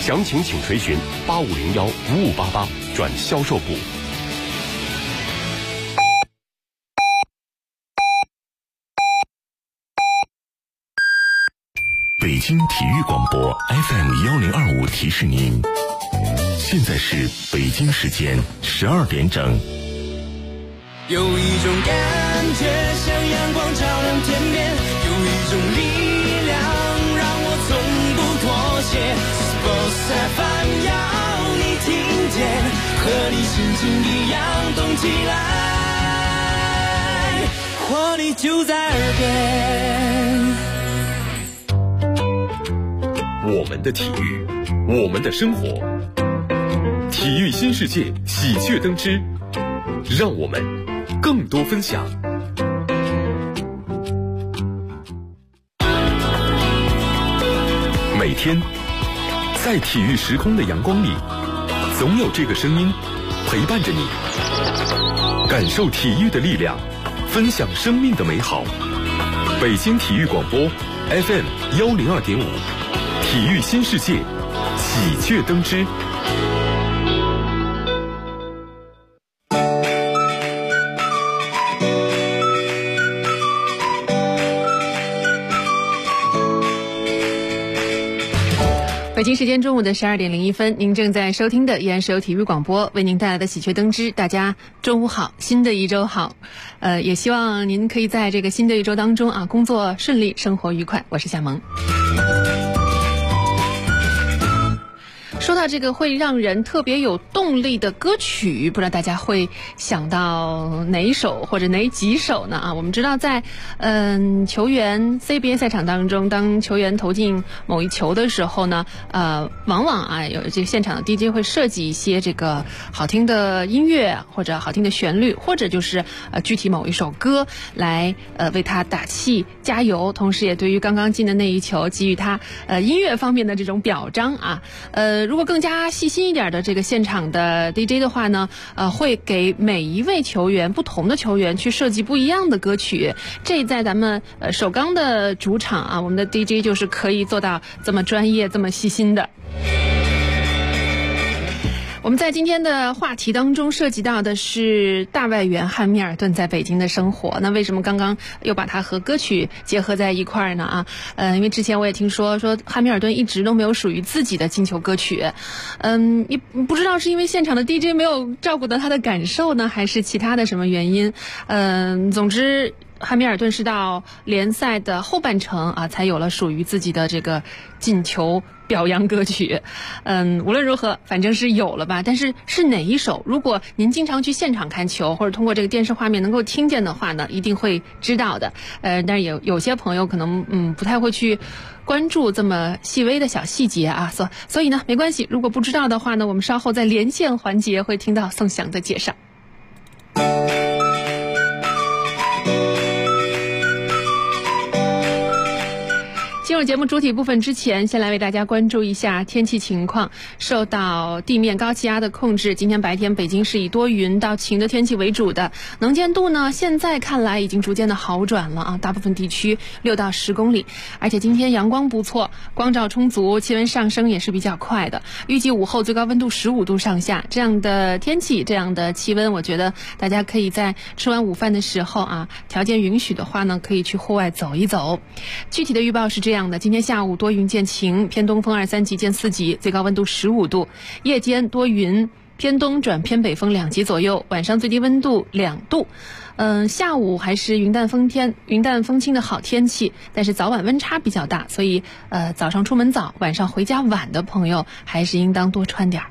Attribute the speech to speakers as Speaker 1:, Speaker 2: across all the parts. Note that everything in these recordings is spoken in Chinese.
Speaker 1: 详情请垂询8501-5588转销售部。
Speaker 2: 北京体育广播 FM1025提示您，现在是北京时间12点整。
Speaker 3: 有一种感觉像阳光照亮天边，有一种力量让我从不妥协。Sports FM 要你听见，和你心情一样动起来，活力就在耳边。
Speaker 1: 我们的体育，我们的生活，体育新世界喜鹊登枝，让我们更多分享。每天在体育时空的阳光里，总有这个声音陪伴着你，感受体育的力量，分享生命的美好。北京体育广播 FM102.5，体育新世界喜鹊登枝。
Speaker 4: 北京时间中午的12点01分，您正在收听的依然是由体育广播为您带来的喜鹊登枝。大家中午好，新的一周好，也希望您可以在这个新的一周当中啊，工作顺利，生活愉快。我是夏萌。说到这个会让人特别有动力的歌曲，不知道大家会想到哪一首或者哪几首呢？我们知道在球员 CBA 赛场当中，当球员投进某一球的时候呢，往往有这个现场的 DJ 会设计一些这个好听的音乐或者好听的旋律，或者就是具体某一首歌来为他打气加油，同时也对于刚刚进的那一球给予他音乐方面的这种表彰啊。如果更加细心一点的这个现场的 DJ 的话呢，会给每一位球员不同的球员去设计不一样的歌曲。这在咱们首钢的主场啊，我们的 DJ 就是可以做到这么专业这么细心的。我们在今天的话题当中涉及到的是大外援汉密尔顿在北京的生活。那为什么刚刚又把它和歌曲结合在一块儿呢？因为之前我也听说汉密尔顿一直都没有属于自己的进球歌曲。也不知道是因为现场的 DJ 没有照顾到他的感受呢，还是其他的什么原因。总之汉密尔顿是到联赛的后半程啊，才有了属于自己的这个进球表扬歌曲。无论如何反正是有了吧，但是是哪一首，如果您经常去现场看球或者通过这个电视画面能够听见的话呢，一定会知道的。但是有些朋友可能不太会去关注这么细微的小细节啊，所以呢没关系，如果不知道的话呢，我们稍后在连线环节会听到宋翔的介绍。进入节目主体部分之前，先来为大家关注一下天气情况。受到地面高气压的控制，今天白天北京是以多云到晴的天气为主的，能见度呢现在看来已经逐渐的好转了啊，大部分地区6到10公里，而且今天阳光不错，光照充足，气温上升也是比较快的，预计午后最高温度15度上下。这样的天气，这样的气温，我觉得大家可以在吃完午饭的时候啊，条件允许的话呢，可以去户外走一走。具体的预报是这样的，今天下午多云见晴，偏东风2、3级见4级，最高温度15度，夜间多云，偏东转偏北风2级左右，晚上最低温度2度。下午还是云淡风轻的好天气，但是早晚温差比较大，所以早上出门早，晚上回家晚的朋友还是应当多穿点儿。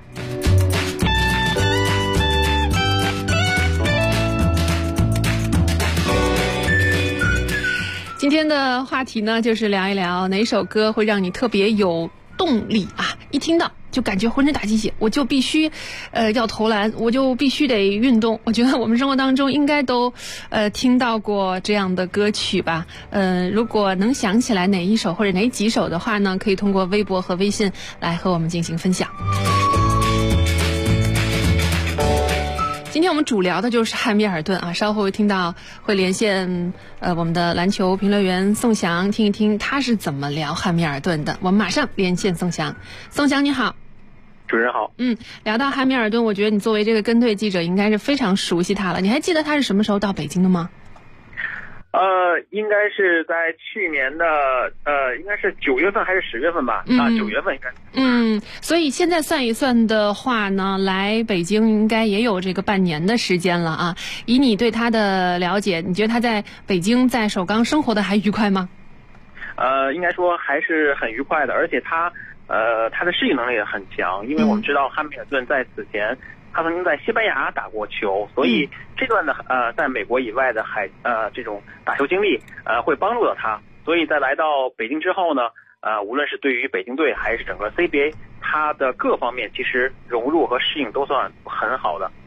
Speaker 4: 今天的话题呢，就是聊一聊哪首歌会让你特别有动力啊！一听到就感觉浑身打鸡血，我就必须要投篮，我就必须得运动。我觉得我们生活当中应该都听到过这样的歌曲吧。如果能想起来哪一首或者哪几首的话呢，可以通过微博和微信来和我们进行分享。今天我们主聊的就是汉密尔顿啊，稍后会听到会连线我们的篮球评论员宋翔，听一听他是怎么聊汉密尔顿的。我们马上连线宋翔。宋翔你好。
Speaker 5: 主持人好。
Speaker 4: 聊到汉密尔顿，我觉得你作为这个跟队记者，应该是非常熟悉他了。你还记得他是什么时候到北京的吗？
Speaker 5: 应该是在去年的应该是9月份还是10月份吧？9月份应该。
Speaker 4: 所以现在算一算的话呢，来北京应该也有这个半年的时间了啊。以你对他的了解，你觉得他在北京在首钢生活的还愉快吗？
Speaker 5: 应该说还是很愉快的，而且他的适应能力也很强，因为我们知道汉密尔顿在此前他曾经在西班牙打过球，所以这段的在美国以外的这种打球经历会帮助到他，所以在来到北京之后呢，无论是对于北京队还是整个 CBA， 他的各方面其实融入和适应都算很好的。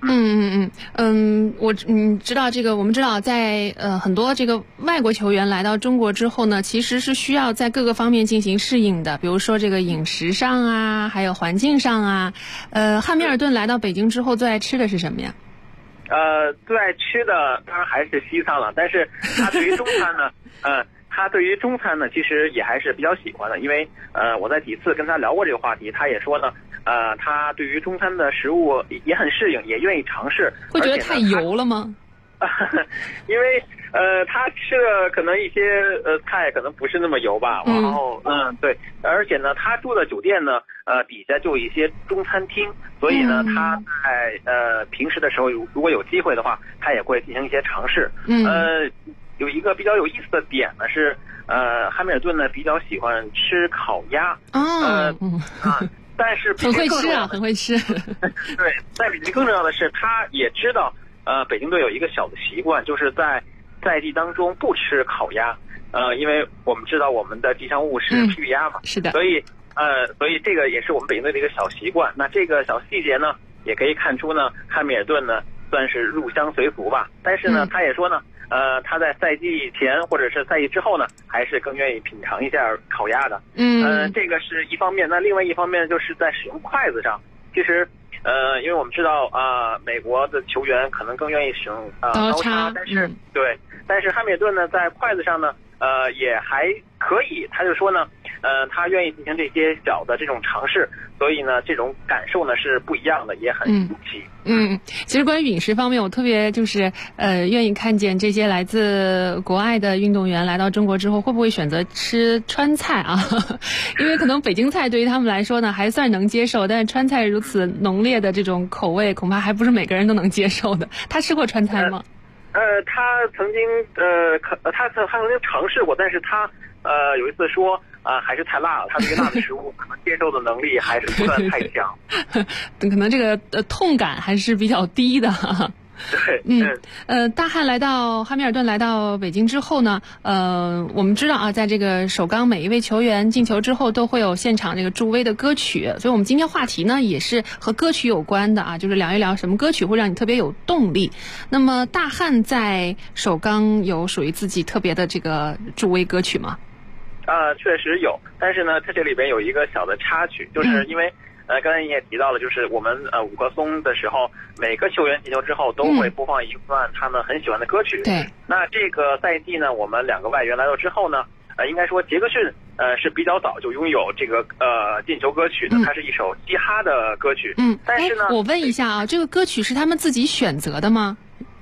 Speaker 5: 知道这个，我们知道在很多这个外国球员来到中国之后呢，其实是需要在各个方面进行适应的，比如说这个饮食上啊，还有环境上啊。汉密尔顿来到北京之后最爱吃的是什么呀？最爱吃的当然还是西餐了，但是他对于中餐呢，他对于中餐呢，其实也还是比较喜欢的，因为我在几次跟他聊过这个话题，他也说呢，他对于中餐的食物也很适应，也愿意尝试。
Speaker 4: 会觉得太油了吗？
Speaker 5: 因为他吃的可能一些菜可能不是那么油吧，然后对，而且呢，他住的酒店呢底下就有一些中餐厅，所以呢他在平时的时候如果有机会的话，他也会进行一些尝试。有一个比较有意思的点呢是，汉密尔顿呢比较喜欢吃烤鸭。但是
Speaker 4: 很会吃啊，很会吃。
Speaker 5: 对，在比这更重要的是，他也知道，北京队有一个小的习惯，就是在赛季当中不吃烤鸭。因为我们知道我们的吉祥物是皮皮鸭嘛，
Speaker 4: 是的。
Speaker 5: 所以这个也是我们北京队的一个小习惯。那这个小细节呢，也可以看出呢，汉密尔顿呢算是入乡随俗吧。但是呢，他也说呢，他在赛季前或者是赛季之后呢，还是更愿意品尝一下烤鸭的。这个是一方面。那另外一方面就是在使用筷子上，其实因为我们知道美国的球员可能更愿意使用刀叉，但是汉密尔顿呢在筷子上呢也还可以，他就说呢他愿意进行这些小的这种尝试，所以呢这种感受呢是不一样的，也很新奇。
Speaker 4: 其实关于饮食方面，我特别就是愿意看见这些来自国外的运动员来到中国之后会不会选择吃川菜啊？因为可能北京菜对于他们来说呢还算能接受，但是川菜如此浓烈的这种口味恐怕还不是每个人都能接受的。他吃过川菜吗？
Speaker 5: 他曾经他曾经尝试过，但是他有一次说还是太辣了，他对于辣的食物可能接受的能力还是不算太强。
Speaker 4: 可能这个痛感还是比较低的。
Speaker 5: 对，
Speaker 4: 大汉汉密尔顿来到北京之后呢，我们知道啊，在这个首钢每一位球员进球之后都会有现场这个助威的歌曲，所以我们今天话题呢也是和歌曲有关的啊，就是聊一聊什么歌曲会让你特别有动力。那么大汉在首钢有属于自己特别的这个助威歌曲吗？
Speaker 5: 确实有，但是呢，它这里边有一个小的插曲，就是因为刚才你也提到了，就是我们五棵松的时候，每个球员进球之后都会播放一段他们很喜欢的歌曲。
Speaker 4: 对。
Speaker 5: 那这个赛季呢，我们2个外援来到之后呢，应该说杰克逊是比较早就拥有这个进球歌曲的，它是一首嘻哈的歌曲。但是呢，
Speaker 4: 我问一下啊，这个歌曲是他们自己选择的吗？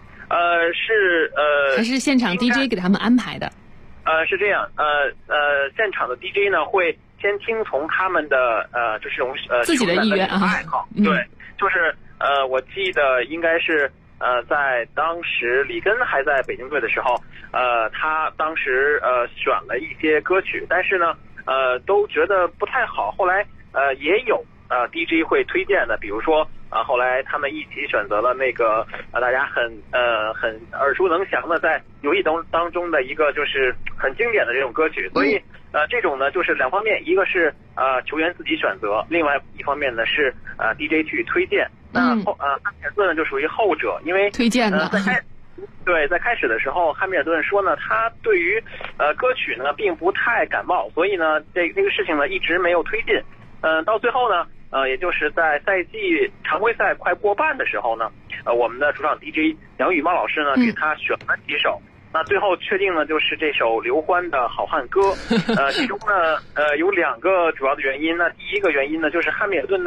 Speaker 4: 还是现场 DJ 给他们安排的？
Speaker 5: 是这样，现场的 DJ 呢会先听从他们的就是这种
Speaker 4: 自己的意愿
Speaker 5: 爱好。对，就是我记得应该是在当时里根还在北京队的时候，他当时选了一些歌曲，但是呢都觉得不太好，后来也有DJ 会推荐的，比如说后来他们一起选择了那个大家很耳熟能详的在游戏当中的一个就是很经典的这种歌曲。所以这种呢就是两方面，一个是球员自己选择，另外一方面呢是DJ 去推荐。那汉密尔顿呢就属于后者，因为
Speaker 4: 推荐的
Speaker 5: 在开始的时候，汉密尔顿说呢，他对于歌曲呢并不太感冒，所以呢这个事情呢一直没有推进。到最后呢也就是在赛季常规赛快过半的时候呢，我们的主场 DJ 杨宇茂老师呢给他选了几首，那最后确定呢就是这首刘欢的好汉歌。其中呢有2个主要的原因。那第一个原因呢就是汉密尔顿的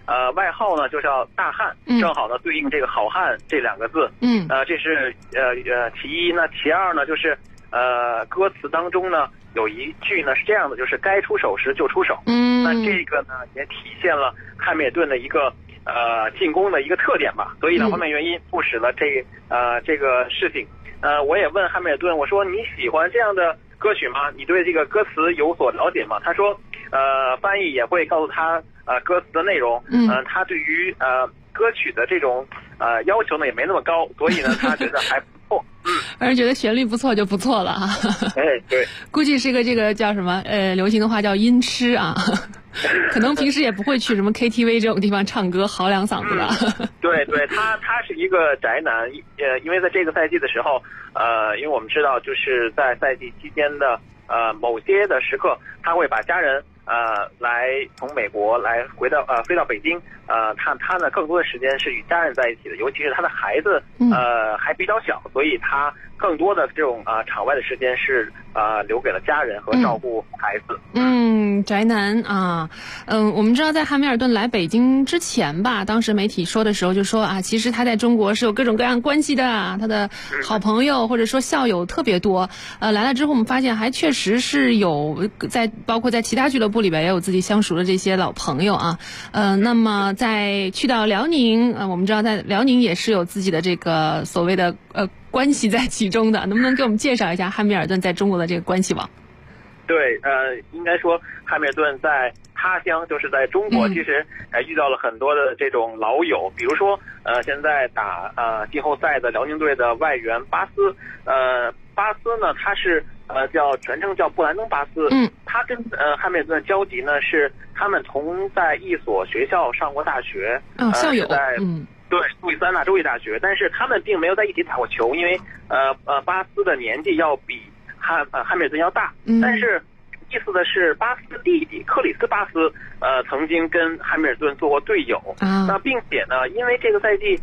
Speaker 5: 外号呢就叫大汉，正好呢对应这个好汉这2个字。这是其一。那其二呢就是歌词当中呢有一句呢是这样的，就是该出手时就出手。那这个呢也体现了汉密尔顿的一个进攻的一个特点吧。所以呢方面原因促使了这个事情。我也问汉密尔顿，我说你喜欢这样的歌曲吗？你对这个歌词有所了解吗？他说翻译也会告诉他歌词的内容。他对于歌曲的这种要求呢也没那么高，所以呢他觉得还不错。
Speaker 4: 而觉得旋律不错就不错了啊。
Speaker 5: 对，
Speaker 4: 估计是个这个叫什么流行的话叫音痴啊。可能平时也不会去什么 KTV 这种地方唱歌嚎2嗓子的。
Speaker 5: 对，他是一个宅男。因为在这个赛季的时候，因为我们知道就是在赛季期间的某些的时刻，他会把家人来从美国来飞到北京。他呢更多的时间是与家人在一起的，尤其是他的孩子还比较小，所以他更多的这种场外的时间是留给了家人和照顾孩子。
Speaker 4: 宅男啊。我们知道在汉密尔顿来北京之前吧，当时媒体说的时候就说其实他在中国是有各种各样关系的，他的好朋友或者说校友特别多。来了之后我们发现还确实是有包括在其他俱乐部里边也有自己相熟的这些老朋友啊。那么在去到辽宁，我们知道在辽宁也是有自己的这个所谓的关系在其中的，能不能给我们介绍一下汉密尔顿在中国的这个关系网？
Speaker 5: 对，应该说汉密尔顿在他乡，就是在中国，其实遇到了很多的这种老友，比如说现在打季后赛的辽宁队的外援巴斯。巴斯呢他是全称叫布兰登巴斯。他跟汉密尔顿的交集呢是他们同在一所学校上过大学。
Speaker 4: 校友。
Speaker 5: 对，路易斯安那州立大学，但是他们并没有在一起打过球，因为巴斯的年纪要比汉密尔顿要大。但是意思的是巴斯的弟弟克里斯巴斯曾经跟汉密尔顿做过队友。那并且呢因为这个赛季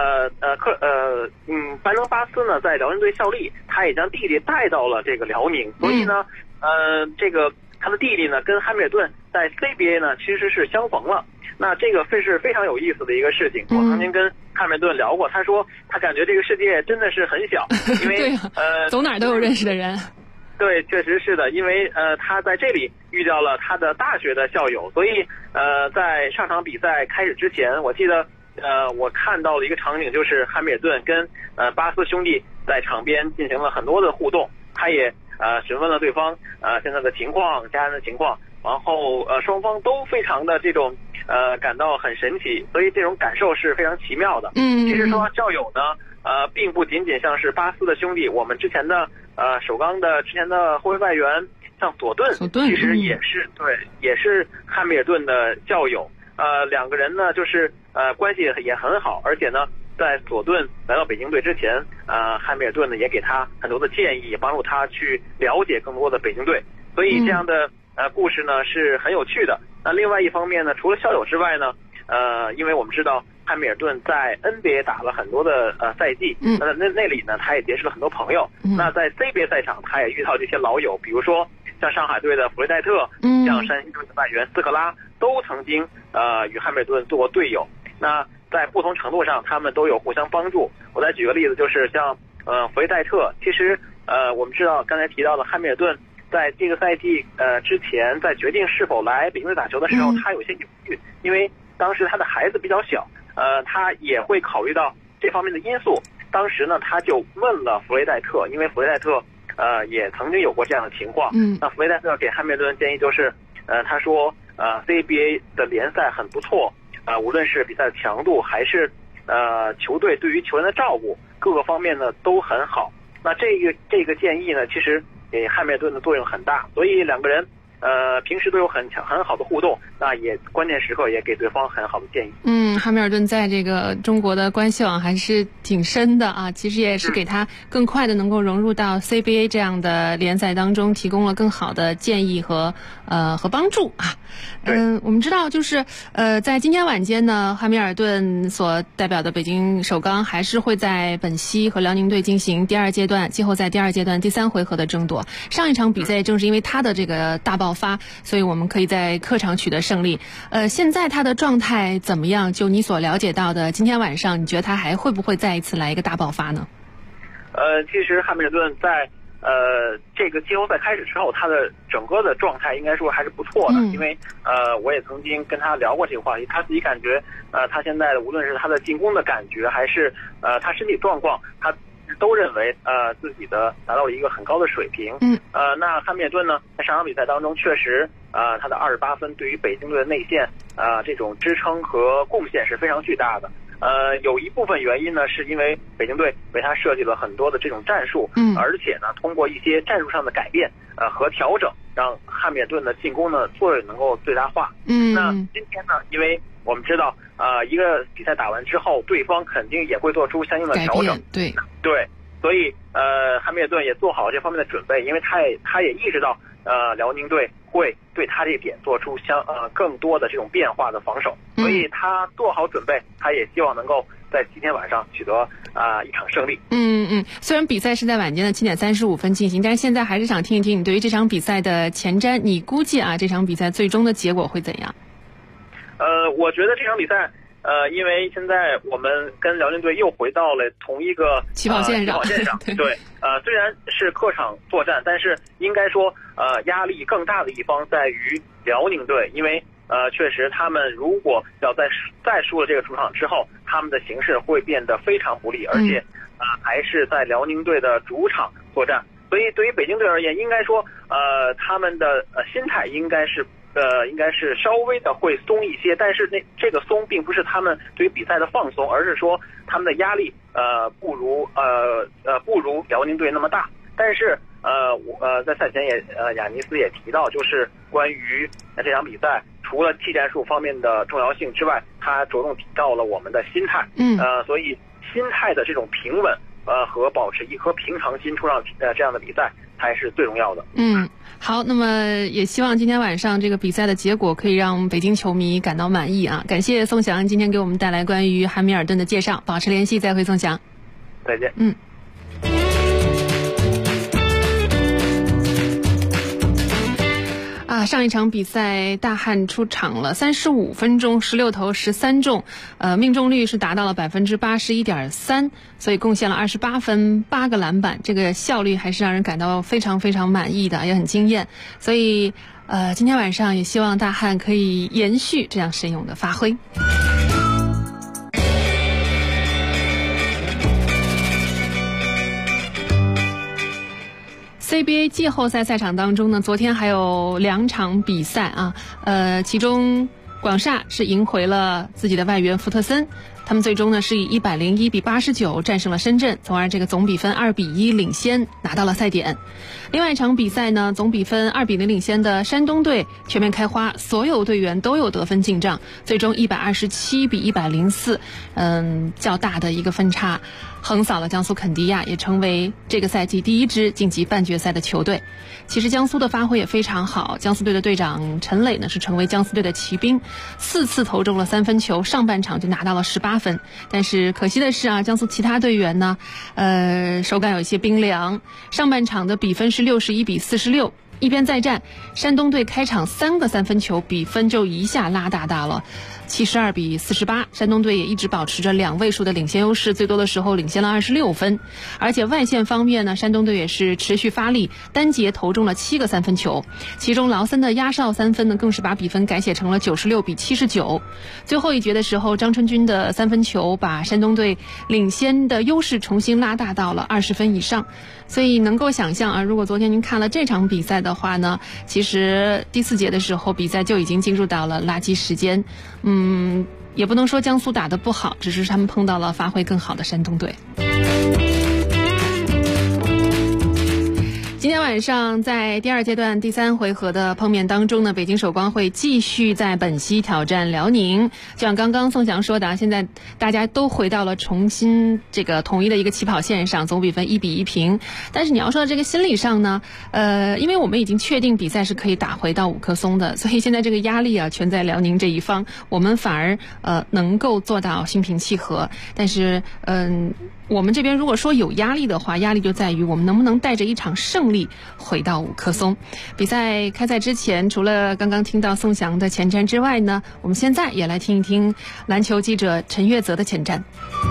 Speaker 5: 班登巴斯呢在辽宁队效力，他也将弟弟带到了这个辽宁，所以呢这个他的弟弟呢跟汉密尔顿在 CBA 呢其实是相逢了。那这个是非常有意思的一个事情。我曾经跟汉密尔顿聊过，他说他感觉这个世界真的是很小，因为
Speaker 4: 走哪都有认识的人。
Speaker 5: 对，确实是的，因为他在这里遇到了他的大学的校友，所以在上场比赛开始之前，我记得我看到了一个场景，就是汉密尔顿跟巴斯兄弟在场边进行了很多的互动，他也询问了对方现在的情况、家人的情况，然后双方都非常的这种感到很神奇，所以这种感受是非常奇妙的。其实说校友呢并不仅仅像是巴斯的兄弟，我们之前的首钢的之前的后卫外援像索顿其实也是也是汉密尔顿的校友。2个人呢就是关系也很好，而且呢在索顿来到北京队之前汉密尔顿呢也给他很多的建议，帮助他去了解更多的北京队，所以这样的故事呢是很有趣的。那另外一方面呢，除了校友之外呢因为我们知道汉密尔顿在 NBA 打了很多的赛季，那里呢他也结识了很多朋友。那在 CBA 赛场他也遇到这些老友，比如说像上海队的弗雷戴特，像山西队的外援斯克拉，都曾经与汉密尔顿做过队友。那在不同程度上他们都有互相帮助。我再举个例子，就是像弗雷戴特，其实我们知道刚才提到的汉密尔顿在这个赛季之前在决定是否来北京队打球的时候，他有些犹豫，因为当时他的孩子比较小，他也会考虑到这方面的因素。当时呢他就问了弗雷戴特，因为弗雷戴特也曾经有过这样的情况。那弗雷戴特给汉密尔顿的建议就是他说CBA 的联赛很不错，无论是比赛的强度还是球队对于球员的照顾，各个方面呢都很好。那这个建议呢其实给汉密尔顿的作用很大，所以2个人平时都有很好的互动，那也关键时刻也给对方很好的建议。
Speaker 4: 汉密尔顿在这个中国的关系网还是挺深的啊，其实也是给他更快的能够融入到 CBA 这样的联赛当中提供了更好的建议和帮助啊。我们知道就是在今天晚间呢，汉密尔顿所代表的北京首钢还是会在本溪和辽宁队进行第二阶段季后赛第二阶段第3回合的争夺。上一场比赛正是因为他的这个大爆发，所以我们可以在客场取得胜利。现在他的状态怎么样？就你所了解到的，今天晚上你觉得他还会不会再一次来一个大爆发呢？
Speaker 5: 其实汉密尔顿在这个季后赛开始之后，他的整个的状态应该说还是不错的，因为我也曾经跟他聊过这个话题，他自己感觉他现在无论是他的进攻的感觉，还是他身体状况，他都认为自己的达到了一个很高的水平。那汉密尔顿呢，在上场比赛当中确实他的28分对于北京队的内线这种支撑和贡献是非常巨大的。有一部分原因呢，是因为北京队为他设计了很多的这种战术，而且呢，通过一些战术上的改变和调整，让汉密尔顿的进攻呢作用能够最大化。那今天呢，因为我们知道一个比赛打完之后，对方肯定也会做出相应的调整，对，所以汉密尔顿也做好这方面的准备，因为他也意识到辽宁队会对他这一点做出更多的这种变化的防守，所以他做好准备，他也希望能够在今天晚上取得一场胜利。
Speaker 4: 虽然比赛是在晚间的7点35分进行，但是现在还是想听一听你对于这场比赛的前瞻，你估计这场比赛最终的结果会怎样？
Speaker 5: 我觉得这场比赛因为现在我们跟辽宁队又回到了同一个起跑线上，对，虽然是客场作战，但是应该说压力更大的一方在于辽宁队，因为确实他们如果要再输了这个主场之后，他们的形势会变得非常不利，而且还是在辽宁队的主场作战，所以对于北京队而言，应该说他们的心态应该是稍微的会松一些，但是这个松并不是他们对于比赛的放松，而是说他们的压力不如辽宁队那么大。但是在赛前雅尼斯也提到，就是关于这场比赛除了技战术方面的重要性之外，他着重提到了我们的心态。所以心态的这种平稳和保持一颗平常心出上这样的比赛才是最重要的。
Speaker 4: 好，那么也希望今天晚上这个比赛的结果可以让北京球迷感到满意啊！感谢宋翔今天给我们带来关于汉密尔顿的介绍，保持联系，再会宋翔。
Speaker 5: 再见。
Speaker 4: 上一场比赛大汉出场了35分钟，16投13中，命中率是达到了81.3%，所以贡献了28分8个篮板，这个效率还是让人感到非常非常满意的，也很惊艳。所以今天晚上也希望大汉可以延续这样神勇的发挥。CBA 季后赛赛场当中呢，昨天还有2场比赛其中广厦是赢回了自己的外援福特森，他们最终呢是以101比89战胜了深圳，从而这个总比分2比1领先，拿到了赛点。另外一场比赛呢，总比分2比0领先的山东队全面开花，所有队员都有得分进账，最终127比104，较大的一个分差，横扫了江苏肯迪亚，也成为这个赛季第1支晋级半决赛的球队。其实江苏的发挥也非常好，江苏队的队长陈磊呢是成为江苏队的骑兵，4次投中了3分球，上半场就拿到了18分。但是可惜的是江苏其他队员呢手感有一些冰凉，上半场的比分是61比46。一边再战，山东队开场3个3分球，比分就一下拉大到了72比48，山东队也一直保持着2位数的领先优势，最多的时候领先了26分。而且外线方面呢，山东队也是持续发力，单节投中了7个3分球，其中劳森的压哨3分呢，更是把比分改写成了96比79。最后一节的时候，张春军的3分球把山东队领先的优势重新拉大到了20分以上。所以能够想象如果昨天您看了这场比赛的话呢，其实第4节的时候比赛就已经进入到了垃圾时间。也不能说江苏打得不好，只是他们碰到了发挥更好的山东队。 今天晚上在第2阶段第3回合的碰面当中呢，北京首光会继续在本溪挑战辽宁。就像刚刚宋翔说的，现在大家都回到了重新这个统一的一个起跑线上，总比分1-1平。但是你要说到这个心理上呢，因为我们已经确定比赛是可以打回到5颗松的，所以现在这个压力啊全在辽宁这一方，我们反而能够做到心平气和。但是我们这边如果说有压力的话，压力就在于我们能不能带着一场胜利回到5颗松。比赛开赛之前，除了刚刚听到宋翔的前瞻之外呢，我们现在也来听一听篮球记者陈月泽的前瞻。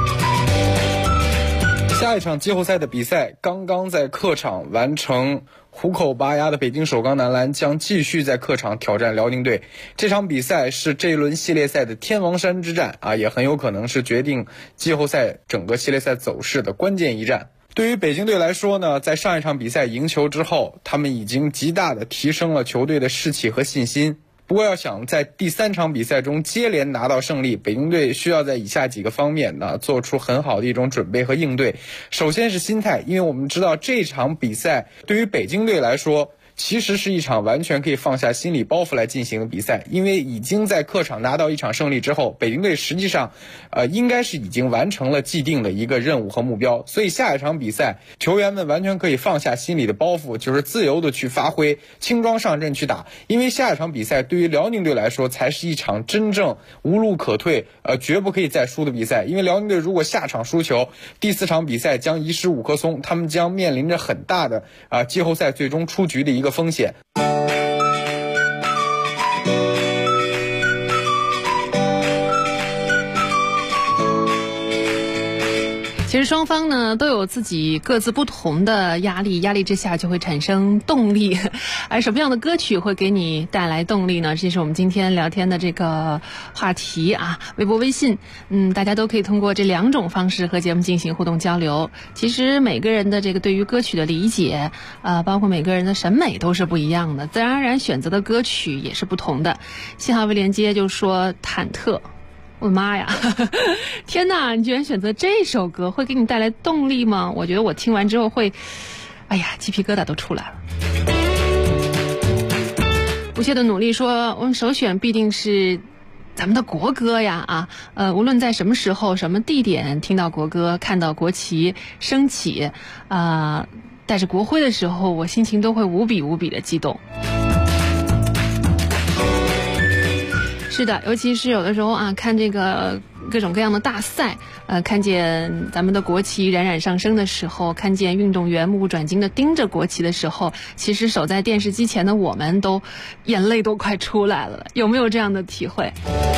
Speaker 6: 下一场季后赛的比赛刚刚在客场完成，虎口拔牙的北京首钢男篮将继续在客场挑战辽宁队。这场比赛是这一轮系列赛的天王山之战啊，也很有可能是决定季后赛整个系列赛走势的关键一战。对于北京队来说呢，在上一场比赛赢球之后，他们已经极大的提升了球队的士气和信心。不过要想在第3场比赛中接连拿到胜利，北京队需要在以下几个方面呢做出很好的一种准备和应对。首先是心态，因为我们知道这场比赛对于北京队来说其实是一场完全可以放下心理包袱来进行的比赛，因为已经在客场拿到一场胜利之后，北京队实际上应该是已经完成了既定的一个任务和目标，所以下一场比赛球员们完全可以放下心理的包袱，就是自由的去发挥，轻装上阵去打。因为下一场比赛对于辽宁队来说才是一场真正无路可退绝不可以再输的比赛。因为辽宁队如果下场输球，第4场比赛将移师5颗松，他们将面临着很大的季后赛最终出局的一个风险。
Speaker 4: 其实双方呢都有自己各自不同的压力，压力之下就会产生动力。而什么样的歌曲会给你带来动力呢？这是我们今天聊天的这个话题啊。微博微信大家都可以通过这2种方式和节目进行互动交流。其实每个人的这个对于歌曲的理解包括每个人的审美都是不一样的，自然而然选择的歌曲也是不同的。信号未连接就说忐忑，我的妈呀天哪，你居然选择这首歌，会给你带来动力吗？我觉得我听完之后会鸡皮疙瘩都出来了。不懈的努力说，我们首选必定是咱们的国歌呀无论在什么时候什么地点听到国歌，看到国旗升起带着国徽的时候，我心情都会无比无比的激动。是的，尤其是有的时候看这个各种各样的大赛，看见咱们的国旗冉冉上升的时候，看见运动员目不转睛地盯着国旗的时候，其实守在电视机前的我们都眼泪都快出来了。有没有这样的体会？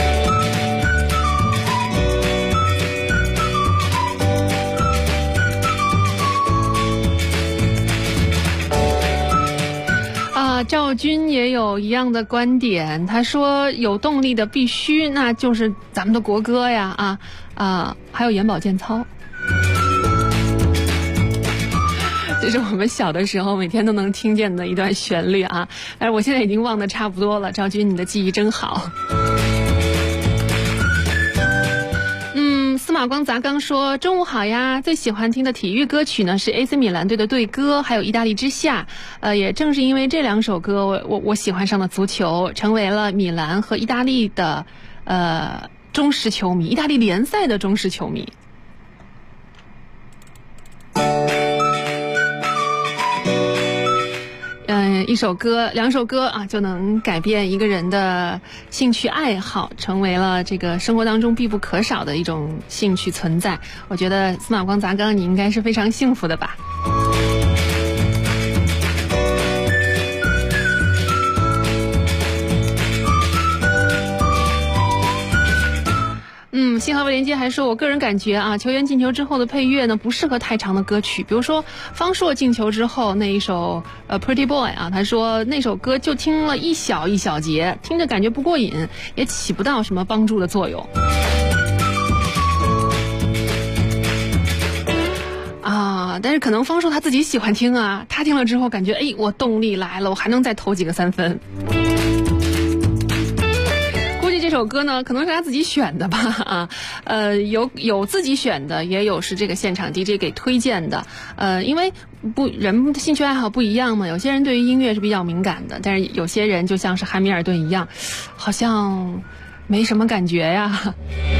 Speaker 4: 赵军也有一样的观点，他说有动力的必须那就是咱们的国歌呀还有眼保健操，这是我们小的时候每天都能听见的一段旋律但是我现在已经忘得差不多了。赵军，你的记忆真好。司马光砸缸说，中午好呀，最喜欢听的体育歌曲呢是 AC 米兰队的队歌，还有意大利之夏。也正是因为这2首歌，我喜欢上了足球，成为了米兰和意大利的忠实球迷，意大利联赛的忠实球迷。一首歌2首歌就能改变一个人的兴趣爱好，成为了这个生活当中必不可少的一种兴趣存在。我觉得司马光砸缸你应该是非常幸福的吧。信号未连接还说，我个人感觉球员进球之后的配乐呢不适合太长的歌曲，比如说方硕进球之后那一首Pretty Boy 他说那首歌就听了一小节，听着感觉不过瘾，也起不到什么帮助的作用但是可能方硕他自己喜欢听他听了之后感觉我动力来了，我还能再投几个3分。 这首歌呢，可能是他自己选的吧，有自己选的，也有是这个现场 DJ 给推荐的，因为人的兴趣爱好不一样嘛，有些人对于音乐是比较敏感的，但是有些人就像是汉密尔顿一样，好像没什么感觉呀。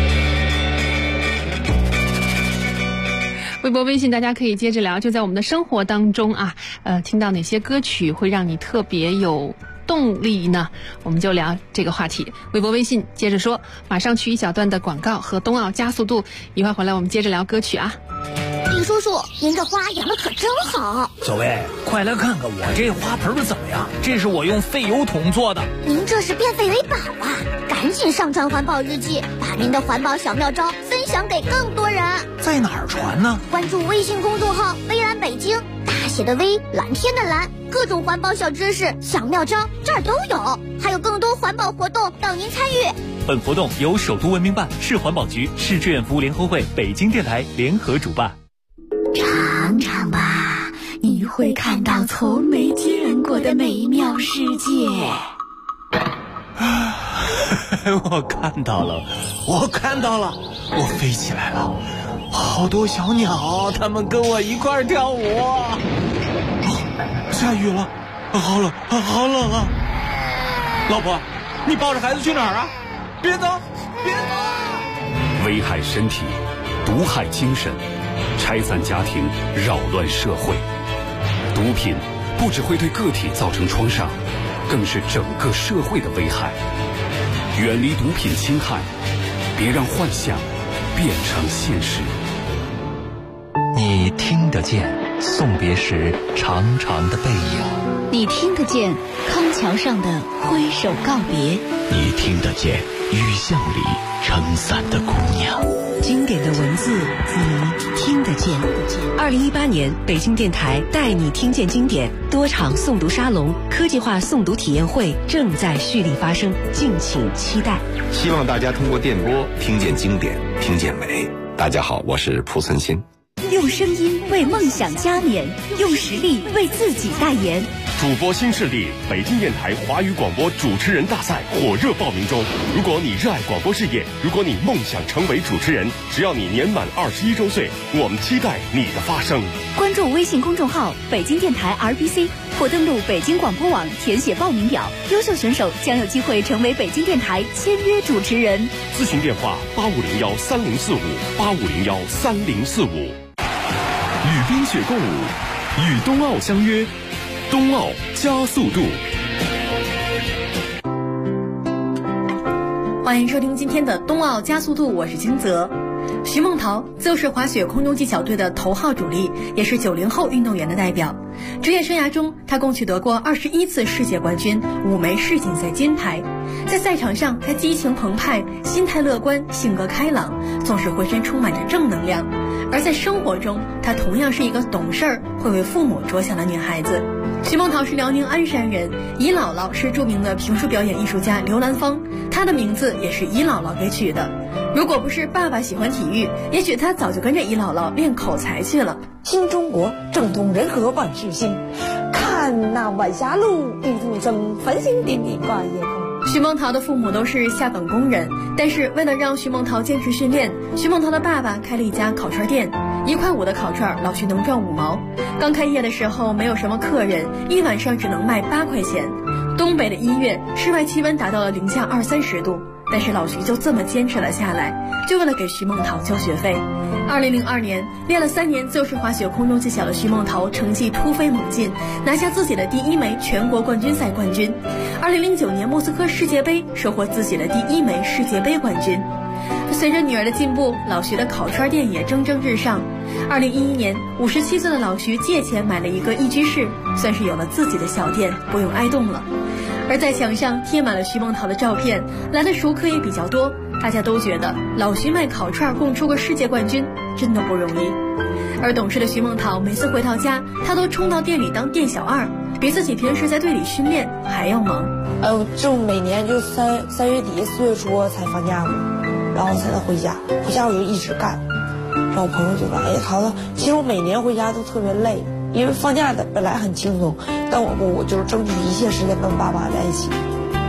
Speaker 4: 微博微信大家可以接着聊，就在我们的生活当中啊，听到哪些歌曲会让你特别有动力呢？我们就聊这个话题。微博微信接着说，马上去一小段的广告和冬奥加速度，一会儿回来我们接着聊歌曲啊。
Speaker 7: 林叔叔，您这花养的可真好。
Speaker 8: 小薇，快来看看我这花盆怎么样？这是我用废油桶做的。
Speaker 7: 您这是变废为宝啊！赶紧上传环保日记，把您的环保小妙招分享给更多人。
Speaker 8: 在哪儿传呢？
Speaker 7: 关注微信公众号微蓝北京，大写的微，蓝天的蓝，各种环保小知识、小妙招这儿都有，还有更多环保活动等您参与。
Speaker 9: 本活动由首都文明办、市环保局、市志愿服务联合会、北京电台联合主办。
Speaker 7: 尝尝吧，你会看到从没见过的美妙世界。
Speaker 8: 我看到了，我飞起来了，好多小鸟，它们跟我一块儿跳舞。下雨了，好冷啊！老婆，你抱着孩子去哪儿啊？别走！
Speaker 2: 危害身体，毒害精神，拆散家庭，扰乱社会。毒品不只会对个体造成创伤，更是整个社会的危害。远离毒品侵害，别让幻想变成现实。
Speaker 10: 你听得见送别时长长的背影，
Speaker 11: 你听得见康桥上的挥手告别，
Speaker 10: 你听得见雨巷里撑伞的姑娘。
Speaker 11: 经典的文字你听得见。
Speaker 12: 2018年北京电台带你听见经典多场诵读沙龙、科技化诵读体验会正在蓄力发生，敬请期待。
Speaker 13: 希望大家通过电波听见经典，听见美。大家好，我是蒲存昕。
Speaker 11: 用声音为梦想加冕，用实力为自己代言。
Speaker 14: 主播新势力北京电台华语广播主持人大赛火热报名中。如果你热爱广播事业，如果你梦想成为主持人，只要你年满21周岁，我们期待你的发声。
Speaker 11: 关注微信公众号北京电台 RBC 或登录北京广播网填写报名表，优秀选手将有机会成为北京电台签约主持人。
Speaker 14: 咨询电话85013045，85013045。
Speaker 1: 与冰雪共舞，与冬奥相约，冬奥加速度。
Speaker 15: 欢迎收听今天的冬奥加速度，我是金泽。徐梦桃自由式滑雪空中技巧队的头号主力，也是90后运动员的代表。职业生涯中，他共取得过21次世界冠军，5枚世锦赛金牌。在赛场上，他激情澎湃，心态乐观，性格开朗，总是浑身充满着正能量。而在生活中，她同样是一个懂事儿、会为父母着想的女孩子。徐梦桃是辽宁鞍山人，姨姥姥是著名的评书表演艺术家刘兰芳，她的名字也是姨姥姥给取的。如果不是爸爸喜欢体育，也许她早就跟着姨姥姥练口才去了。
Speaker 16: 新中国政通人和万事兴，看那晚霞路，地图生，繁星点点挂夜空。
Speaker 15: 徐梦桃的父母都是下岗工人，但是为了让徐梦桃坚持训练，徐梦桃的爸爸开了一家烤串店，1块5的烤串，老徐能赚5毛。刚开业的时候没有什么客人，一晚上只能卖8块钱。东北的1月，室外气温达到了零下20-30度，但是老徐就这么坚持了下来，就为了给徐梦桃交学费。2002年，练了3年自由式滑雪空中技巧的徐梦桃成绩突飞猛进，拿下自己的第1枚全国冠军赛冠军。2009年莫斯科世界杯，收获自己的第1枚世界杯冠军。随着女儿的进步，老徐的烤串店也蒸蒸日上。2011年，57岁的老徐借钱买了一个1居室，算是有了自己的小店，不用挨冻了。而在墙上贴满了徐梦桃的照片，来的熟客也比较多，大家都觉得老徐卖烤串供出个世界冠军真的不容易。而懂事的徐梦桃每次回到家，她都冲到店里当店小二，比自己平时在队里训练还要忙。
Speaker 16: 就每年就3月底4月初才放假嘛，然后才能回家，回家我就一直干。然后我朋友就说：“哎，桃子，其实我每年回家都特别累，因为放假的本来很轻松，但我就是争取一切时间跟爸妈在一起。”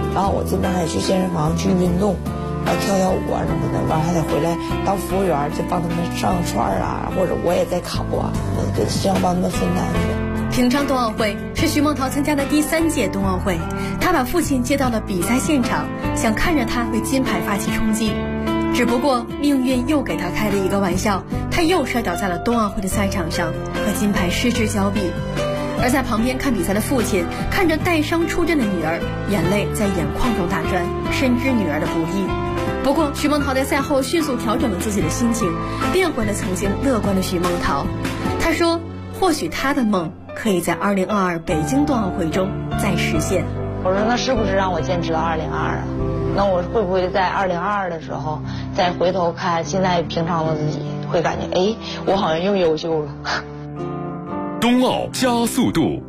Speaker 16: 然后我这边还得去健身房去运动，然后跳跳舞啊什么的，完还得回来当服务员，就帮他们上串啊，或者我也在烤啊，就这样帮他们分担着。
Speaker 15: 平昌冬奥会是徐梦桃参加的第3届冬奥会，她把父亲接到了比赛现场，想看着他为金牌发起冲击。只不过命运又给他开了一个玩笑，他又摔倒在了冬奥会的赛场上，和金牌失之交臂。而在旁边看比赛的父亲看着带伤出阵的女儿，眼泪在眼眶中打转，深知女儿的不易。不过徐梦桃在赛后迅速调整了自己的心情，变回了曾经乐观的徐梦桃。她说或许她的梦可以在2022北京冬奥会中再实现。
Speaker 16: 我说那是不是让我坚持到2022啊？那我会不会在2022的时候再回头看现在平常的自己，会感觉哎，我好像又优秀了。
Speaker 1: 冬奥加速度，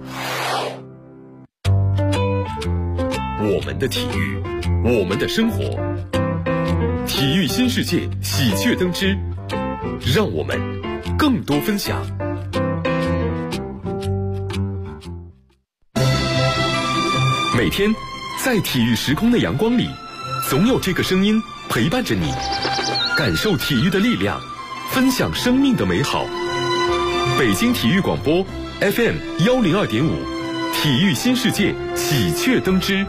Speaker 1: 我们的体育，我们的生活，体育新世界喜鹊登之，让我们更多分享。每天在体育时空的阳光里，总有这个声音陪伴着你，感受体育的力量，分享生命的美好。北京体育广播 FM 102.5，体育新世界喜鹊登之。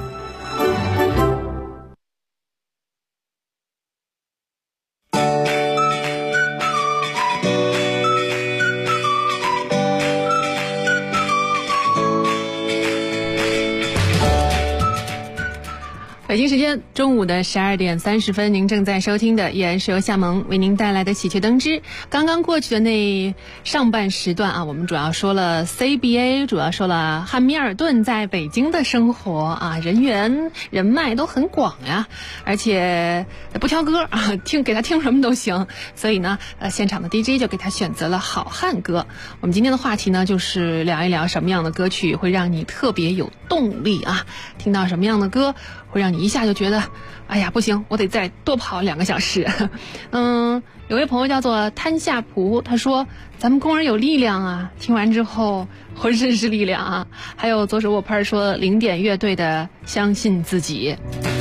Speaker 4: 北京时间中午的12点30分，您正在收听的依然是由夏萌为您带来的喜鹊登之。刚刚过去的那上半时段啊，我们主要说了 CBA， 主要说了汉密尔顿在北京的生活啊，人员人脉都很广呀，而且不挑歌啊，给他听什么都行。所以呢，现场的 DJ 就给他选择了好汉歌。我们今天的话题呢，就是聊一聊什么样的歌曲会让你特别有动力啊，听到什么样的歌会让你一下就觉得，哎呀，不行，我得再多跑2个小时。有位朋友叫做滩夏蒲，他说咱们工人有力量啊，听完之后浑身是力量啊。还有左手握拍说0点乐队的相信自己。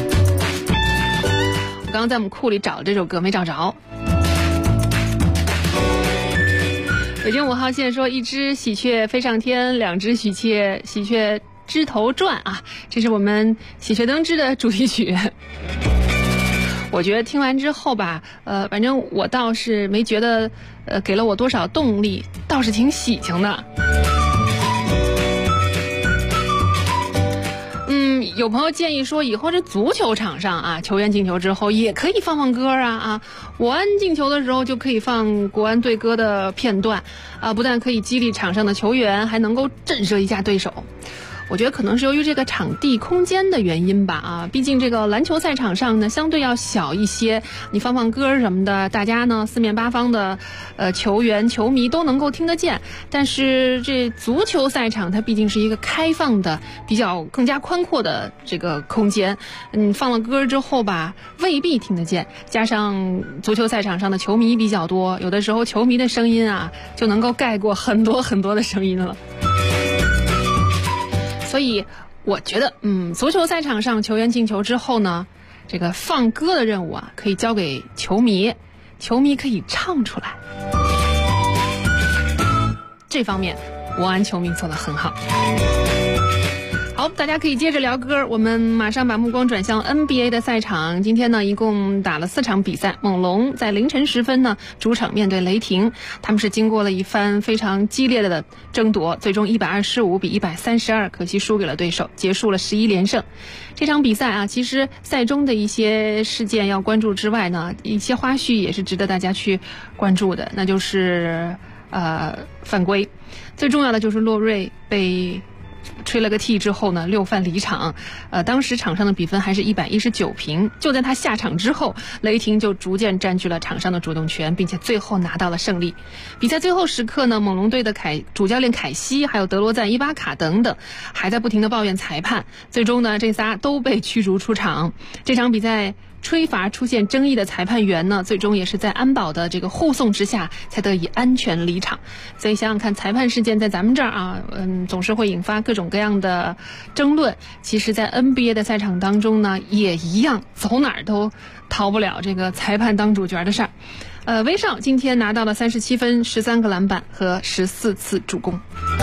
Speaker 4: 我刚刚在我们库里找了这首歌没找着。北京5号线说一只喜鹊飞上天，2只喜鹊枝头转啊，这是我们喜鹊登之的主题曲。我觉得听完之后吧，反正我倒是没觉得，给了我多少动力，倒是挺喜庆的。有朋友建议说，以后这足球场上啊，球员进球之后也可以放歌啊，国安进球的时候就可以放国安队歌的片段啊，不但可以激励场上的球员，还能够震慑一下对手。我觉得可能是由于这个场地空间的原因吧啊，毕竟这个篮球赛场上呢相对要小一些，你放歌什么的，大家呢四面八方的球员球迷都能够听得见。但是这足球赛场它毕竟是一个开放的比较更加宽阔的这个空间，放了歌之后吧未必听得见，加上足球赛场上的球迷比较多，有的时候球迷的声音啊就能够盖过很多很多的声音了。所以我觉得足球赛场上球员进球之后呢，这个放歌的任务啊可以交给球迷，球迷可以唱出来，这方面国安球迷做得很好。好，大家可以接着聊歌，我们马上把目光转向 NBA 的赛场。今天呢一共打了4场比赛，猛龙在凌晨时分呢主场面对雷霆，他们是经过了一番非常激烈的争夺，最终125比132，可惜输给了对手，结束了11连胜。这场比赛啊，其实赛中的一些事件要关注之外呢，一些花絮也是值得大家去关注的，那就是犯规。最重要的就是洛瑞被吹了个 T 之后呢6犯离场，当时场上的比分还是119平。就在他下场之后，雷霆就逐渐占据了场上的主动权，并且最后拿到了胜利。比赛最后时刻呢，猛龙队的主教练凯西还有德罗赞、伊巴卡等等还在不停的抱怨裁判，最终呢这仨都被驱逐出场。这场比赛吹罚出现争议的裁判员呢，最终也是在安保的这个护送之下才得以安全离场。所以想想看，裁判事件在咱们这儿啊，总是会引发各种各样的争论。其实在 NBA 的赛场当中呢，也一样，走哪儿都逃不了这个裁判当主角的事儿。威少今天拿到了37分、13个篮板和14次助攻。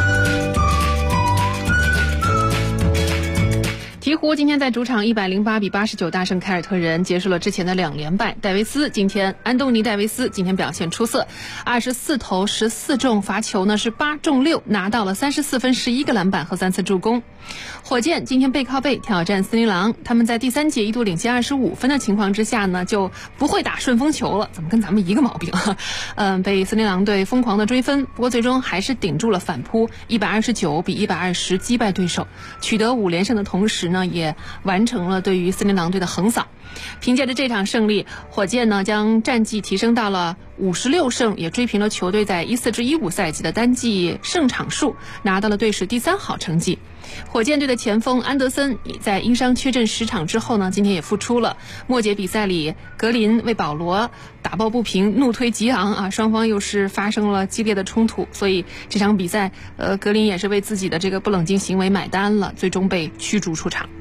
Speaker 4: 鹈鹕今天在主场108比89大胜凯尔特人，结束了之前的2连败。安东尼戴维斯今天表现出色，24投14中，罚球呢是8中6，拿到了34分、11个篮板和3次助攻。火箭今天背靠背挑战森林狼，他们在第3节一度领先25分的情况之下呢，就不会打顺风球了，怎么跟咱们一个毛病啊？被森林狼队疯狂的追分，不过最终还是顶住了反扑，129比120击败对手，取得5连胜的同时呢，也完成了对于森林狼队的横扫。凭借着这场胜利，火箭呢将战绩提升到了56胜，也追平了球队在14至15赛季的单季胜场数，拿到了队史第3好成绩。火箭队的前锋安德森在因伤缺阵10场之后呢，今天也复出了。末节比赛里，格林为保罗打抱不平，怒推吉昂啊，双方又是发生了激烈的冲突，所以这场比赛，格林也是为自己的这个不冷静行为买单了，最终被驱逐出场。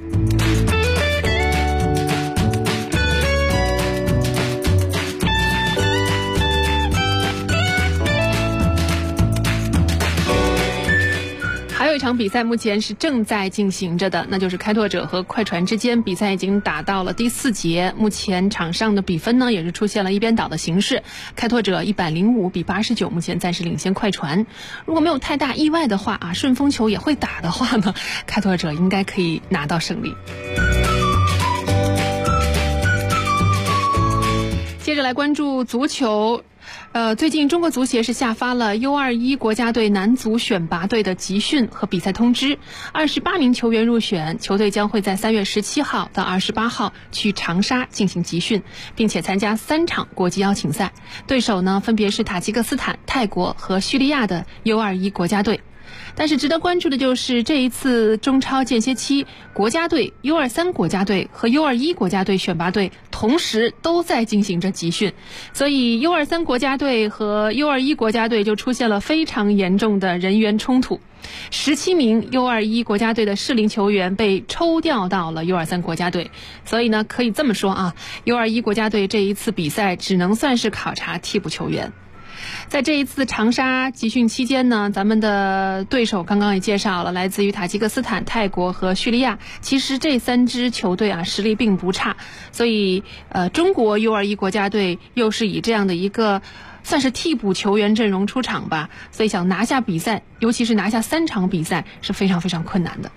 Speaker 4: 还有一场比赛目前是正在进行着的，那就是开拓者和快船之间，比赛已经打到了第4节，目前场上的比分呢也是出现了一边倒的形式，开拓者105比89，目前暂时领先快船。如果没有太大意外的话啊，顺风球也会打的话呢，开拓者应该可以拿到胜利。接着来关注足球。最近中国足协是下发了 U21 国家队男足选拔队的集训和比赛通知，28名球员入选，球队将会在3月17号到28号去长沙进行集训，并且参加3场国际邀请赛，对手呢分别是塔吉克斯坦、泰国和叙利亚的 U21 国家队。但是值得关注的就是这一次中超间歇期，国家队、U23 国家队和 U21 国家队选拔队同时都在进行着集训，所以 U23 国家队和 U21 国家队就出现了非常严重的人员冲突。17名 U21 国家队的适龄球员被抽调到了 U23 国家队，所以呢，可以这么说啊， U21 国家队这一次比赛只能算是考察替补球员。在这一次长沙集训期间呢，咱们的对手刚刚也介绍了，来自于塔吉克斯坦、泰国和叙利亚。其实这3支球队啊实力并不差，所以中国 U21 国家队又是以这样的一个算是替补球员阵容出场吧，所以想拿下比赛，尤其是拿下3场比赛是非常非常困难的。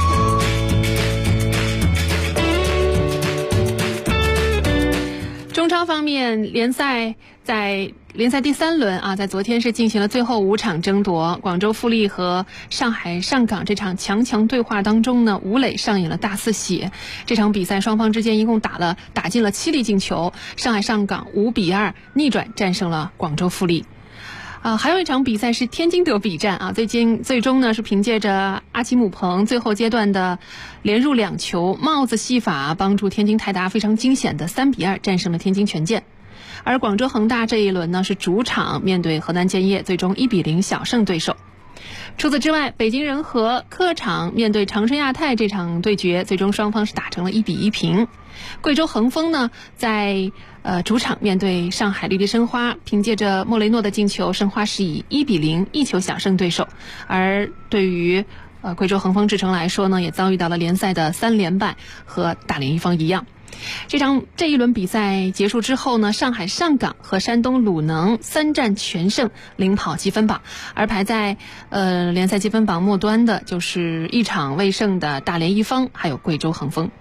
Speaker 4: 中超方面，联赛第3轮啊，在昨天是进行了最后5场争夺。广州富力和上海上港这场强对话当中呢，吴磊上演了大四喜。这场比赛双方之间一共打进了7粒进球，上海上港5比2逆转战胜了广州富力。还有一场比赛是天津德比战啊，最终呢是凭借着阿奇姆彭最后阶段的连入2球，帽子戏法帮助天津泰达非常惊险的3比2战胜了天津权健。而广州恒大这一轮呢是主场面对河南建业，最终1比0小胜对手。除此之外，北京人和客场面对长春亚泰这场对决，最终双方是打成了1比1平。贵州恒丰呢在主场面对上海绿地申花，凭借着莫雷诺的进球，申花是以1比0一球小胜对手。而对于贵州恒丰智诚来说呢，也遭遇到了联赛的3连败，和大连一方一样。这一轮比赛结束之后呢，上海上港和山东鲁能3战全胜，领跑积分榜。而排在联赛积分榜末端的就是1场未胜的大连一方，还有贵州恒丰。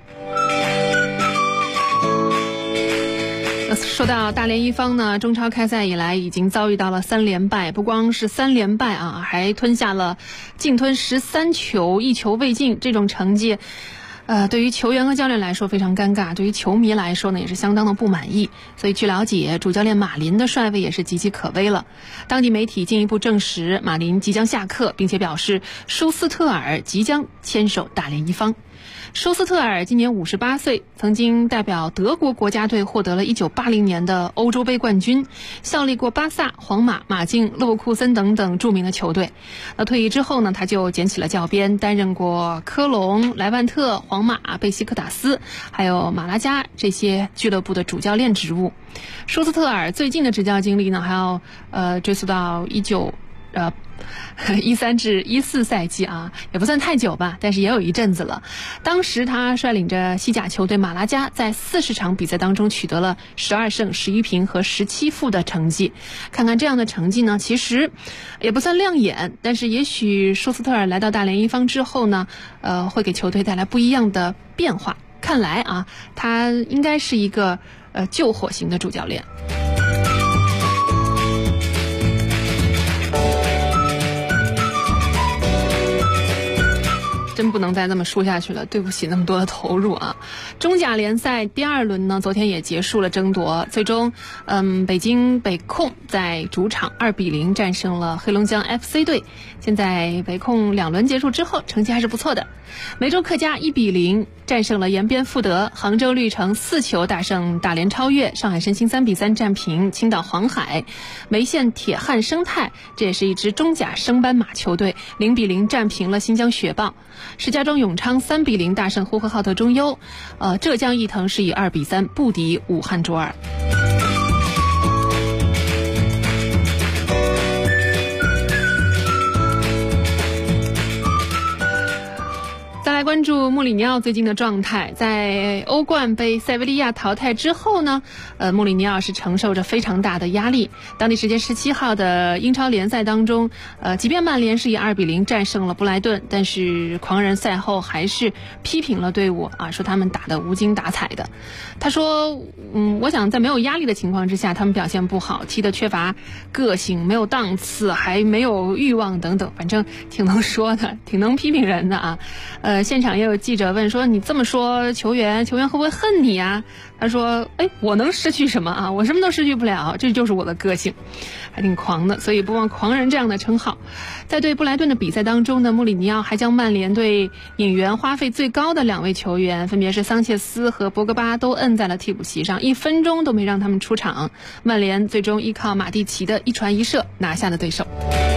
Speaker 4: 说到大连一方呢，中超开赛以来已经遭遇到了3连败，不光是3连败啊，还净吞13球，1球未进，这种成绩对于球员和教练来说非常尴尬，对于球迷来说呢也是相当的不满意。所以据了解，主教练马林的帅位也是岌岌可危了。当地媒体进一步证实，马林即将下课，并且表示舒斯特尔即将牵手大连一方。 舒斯特尔今年58岁，曾经代表德国国家队获得了1980年的欧洲杯冠军，效力过巴萨、皇马、马竞、勒沃库森等等著名的球队。那退役之后呢，他就捡起了教鞭，担任过科隆、莱万特、皇马、贝西克塔斯还有马拉加这些俱乐部的主教练职务。舒斯特尔最近的执教经历呢，还要追溯到13至14赛季啊，也不算太久吧，但是也有一阵子了。当时他率领着西甲球队马拉加在40场比赛当中取得了12胜11平和17负的成绩。看看这样的成绩呢，其实也不算亮眼，但是也许舒斯特尔来到大连一方之后呢，会给球队带来不一样的变化。看来啊，他应该是一个救火型的主教练。真不能再这么说下去了，对不起那么多的投入啊！中甲联赛第2轮呢，昨天也结束了争夺，最终，北京北控在主场2-0战胜了黑龙江 FC 队。现在北控2轮结束之后，成绩还是不错的。梅州客家1-0战胜了延边富德，杭州绿城4球大胜大连超越，上海申鑫3-3战平青岛黄海，梅县铁汉生态这也是一支中甲升班马球队，0-0战平了新疆雪豹。石家庄永昌3-0大胜呼和浩特中优，浙江毅腾是以2-3不敌武汉卓尔。再来关注穆里尼奥最近的状态，在欧冠被塞维利亚淘汰之后呢，穆里尼奥是承受着非常大的压力。当地时间17号的英超联赛当中，即便曼联是以2-0战胜了布莱顿，但是狂人赛后还是批评了队伍啊，说他们打得无精打采的。他说，我想在没有压力的情况之下，他们表现不好，踢得缺乏个性，没有档次，还没有欲望等等，反正挺能说的，挺能批评人的啊。现场也有记者问说，你这么说球员会不会恨你啊？他说，我能失去什么啊？我什么都失去不了，这就是我的个性，还挺狂的，所以不忘狂人这样的称号。在对布莱顿的比赛当中呢，穆里尼奥还将曼联队引援花费最高的2位球员，分别是桑切斯和博格巴，都摁在了替补席上，1分钟都没让他们出场。曼联最终依靠马蒂奇的一传一射拿下了对手。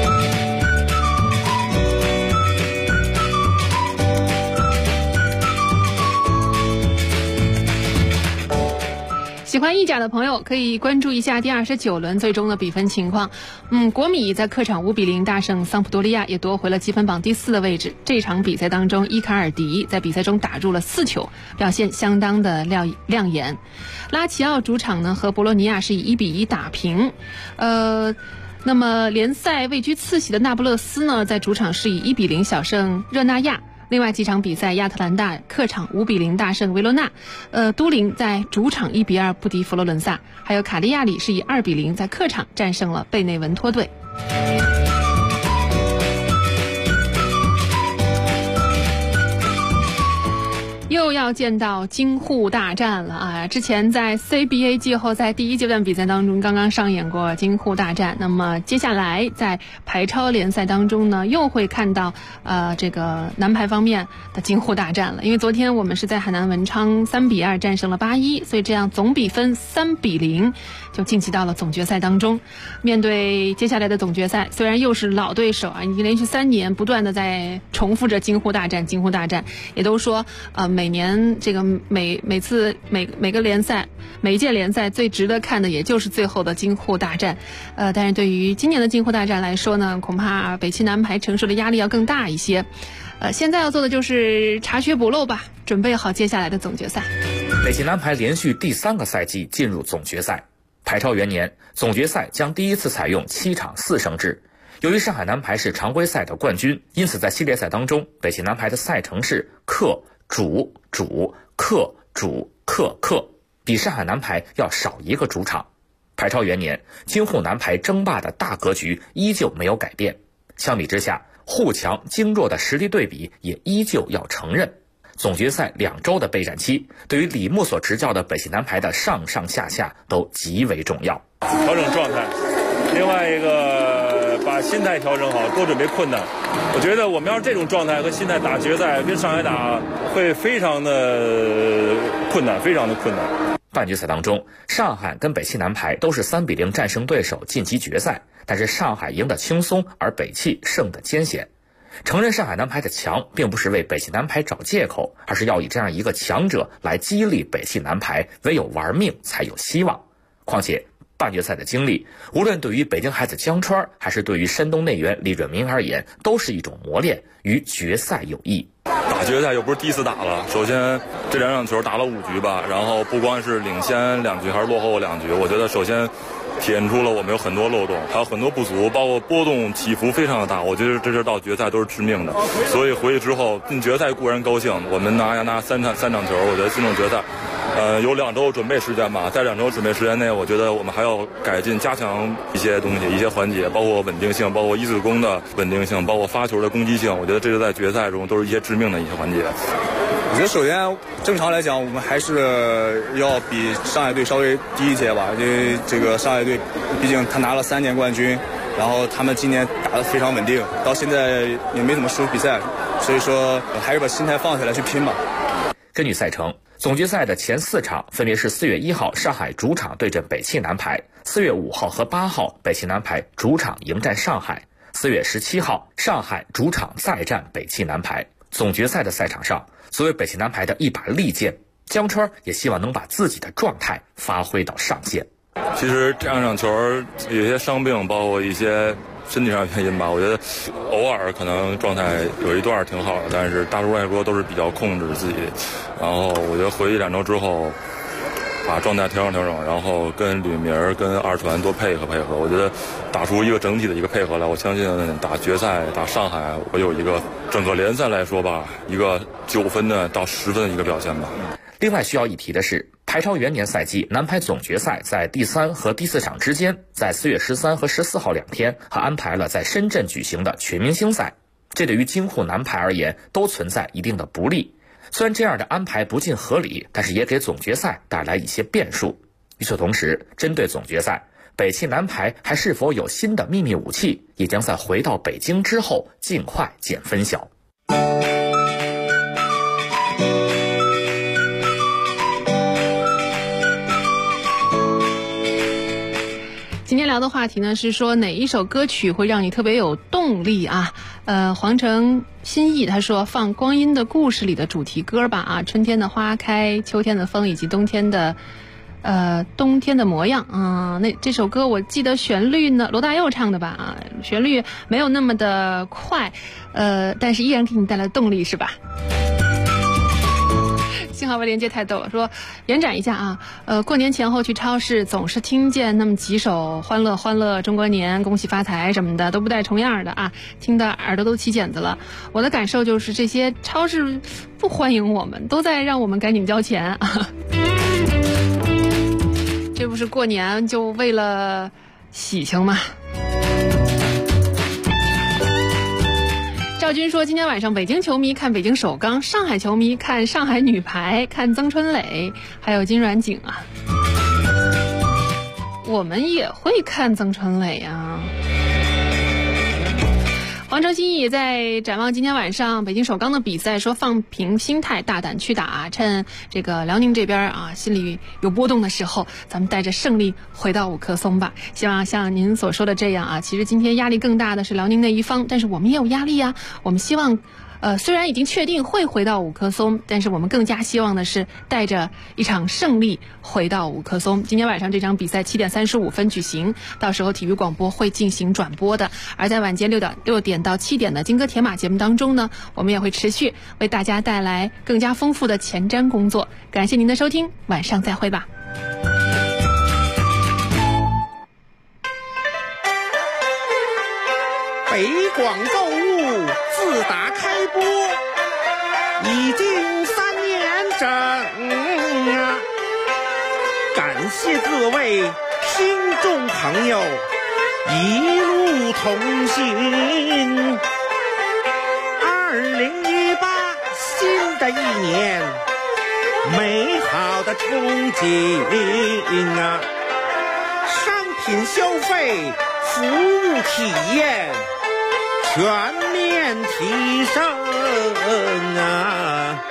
Speaker 4: 喜欢意甲的朋友可以关注一下第29轮最终的比分情况。国米在客场5-0大胜桑普多利亚，也夺回了积分榜第4的位置。这场比赛当中，伊卡尔迪在比赛中打入了4球，表现相当的亮眼。拉齐奥主场呢和博洛尼亚是以1-1打平。那么联赛位居次席的那不勒斯呢，在主场是以1-0小胜热那亚。另外几场比赛，亚特兰大客场5-0大胜维罗纳，都灵在主场1-2不敌佛罗伦萨，还有卡利亚里是以2-0在客场战胜了贝内文托队。又要见到京沪大战了啊！之前在 CBA 季后赛第1阶段比赛当中刚刚上演过京沪大战，那么接下来在排超联赛当中呢，又会看到这个男排方面的京沪大战了。因为昨天我们是在海南文昌3-2战胜了8-1，所以这样总比分3-0就晋级到了总决赛当中。面对接下来的总决赛，虽然又是老对手啊，已经连续3年不断的在重复着京沪大战，也都说每年这个每个联赛，每一届联赛最值得看的也就是最后的京沪大战。但是对于今年的京沪大战来说呢，恐怕北汽男排承受的压力要更大一些。现在要做的就是查缺补漏吧，准备好接下来的总决赛。
Speaker 17: 北汽男排连续第3个赛季进入总决赛。排超元年，总决赛将第一次采用7场4胜制。由于上海男排是常规赛的冠军，因此在系列赛当中，北汽男排的赛程是客主主客主客客，比上海男排要少1个主场。排超元年，京沪男排争霸的大格局依旧没有改变。相比之下，沪强京弱的实力对比也依旧要承认。总决赛2周的备战期，对于李木所执教的北汽男排的上上下下都极为重要。
Speaker 18: 调整状态，另外一个把心态调整好，多准备困难。我觉得我们要是这种状态和心态打决赛，跟上海打会非常的困难，非常的困难。
Speaker 17: 半决赛当中，上海跟北汽男排都是3比0战胜对手晋级决赛，但是上海赢得轻松，而北汽胜得艰险。承认上海男排的强，并不是为北汽男排找借口，而是要以这样一个强者来激励北汽男排，唯有玩命才有希望。况且半决赛的经历，无论对于北京孩子江川，还是对于山东内援李润民而言，都是一种磨练，与决赛有益。
Speaker 18: 打决赛又不是第一次打了，首先这2场球打了5局吧，然后不光是领先2局还是落后2局，我觉得首先体现出了我们有很多漏洞，还有很多不足，包括波动起伏非常的大，我觉得这是到决赛都是致命的。所以回去之后进决赛固然高兴，我们拿3场球，我觉得进入决赛有2周准备时间吧，在2周准备时间内，我觉得我们还要改进加强一些东西，一些环节，包括稳定性，包括一字弓的稳定性，包括发球的攻击性，我觉得这是在决赛中都是一些致命的一些环节。
Speaker 19: 我觉得首先正常来讲，我们还是要比上海队稍微低一些吧，因为这个上海队毕竟他拿了3年冠军，然后他们今年打得非常稳定，到现在也没怎么输比赛，所以说还是把心态放下来去拼吧。
Speaker 17: 根据赛程，总决赛的前4场分别是4月1号上海主场对阵北汽男排，4月5号和8号北汽男排主场迎战上海，4月17号上海主场再战北汽男排。总决赛的赛场上，作为北汽男排的一把利剑，江川也希望能把自己的状态发挥到上限。
Speaker 18: 其实这2场球有些伤病，包括一些身体上原因吧，我觉得偶尔可能状态有一段挺好的，但是大多数来说都是比较控制自己。然后我觉得回去2周之后，把状态调整，然后跟吕明跟二传多配合，我觉得打出一个整体的一个配合来，我相信打决赛打上海，我有一个整个联赛来说吧，一个9分的到10分的一个表现吧。
Speaker 17: 另外需要一提的是，排超元年赛季男排总决赛在第3和第4场之间，在4月13和14号2天还安排了在深圳举行的全明星赛，这对于京沪男排而言都存在一定的不利。虽然这样的安排不尽合理，但是也给总决赛带来一些变数。与此同时，针对总决赛，北汽男排还是否有新的秘密武器，也将在回到北京之后尽快见分晓。
Speaker 4: 今天聊的话题呢是说哪一首歌曲会让你特别有动力啊？黄城心意他说放《光阴的故事》里的主题歌吧啊，春天的花开，秋天的风，以及冬天的模样啊。那这首歌我记得旋律呢，罗大佑唱的吧啊，旋律没有那么的快，但是依然给你带来动力是吧？幸好微连接太逗了，说延展一下啊，过年前后去超市总是听见那么几首欢乐欢乐中国年恭喜发财什么的，都不带重样的啊，听得耳朵都起茧子了。我的感受就是这些超市不欢迎我们，都在让我们赶紧交钱啊。这不是过年就为了喜庆吗？赵军说今天晚上北京球迷看北京首钢，上海球迷看上海女排，看曾春蕾还有金阮景啊。我们也会看曾春蕾啊。黄城心意在展望今天晚上北京首钢的比赛，说放平心态，大胆去打，趁这个辽宁这边啊心里有波动的时候，咱们带着胜利回到五棵松吧。希望像您所说的这样啊，其实今天压力更大的是辽宁那一方，但是我们也有压力啊。我们希望虽然已经确定会回到五棵松，但是我们更加希望的是带着一场胜利回到五棵松。今天晚上这场比赛7点35分举行，到时候体育广播会进行转播的。而在晚间6点到7点的金戈铁马节目当中呢，我们也会持续为大家带来更加丰富的前瞻工作。感谢您的收听，晚上再会吧。
Speaker 20: 北广购物自打开播已经3年整啊，感谢各位听众朋友一路同行。2018新的一年，美好的憧憬啊，上品消费、服务体验全面提升啊！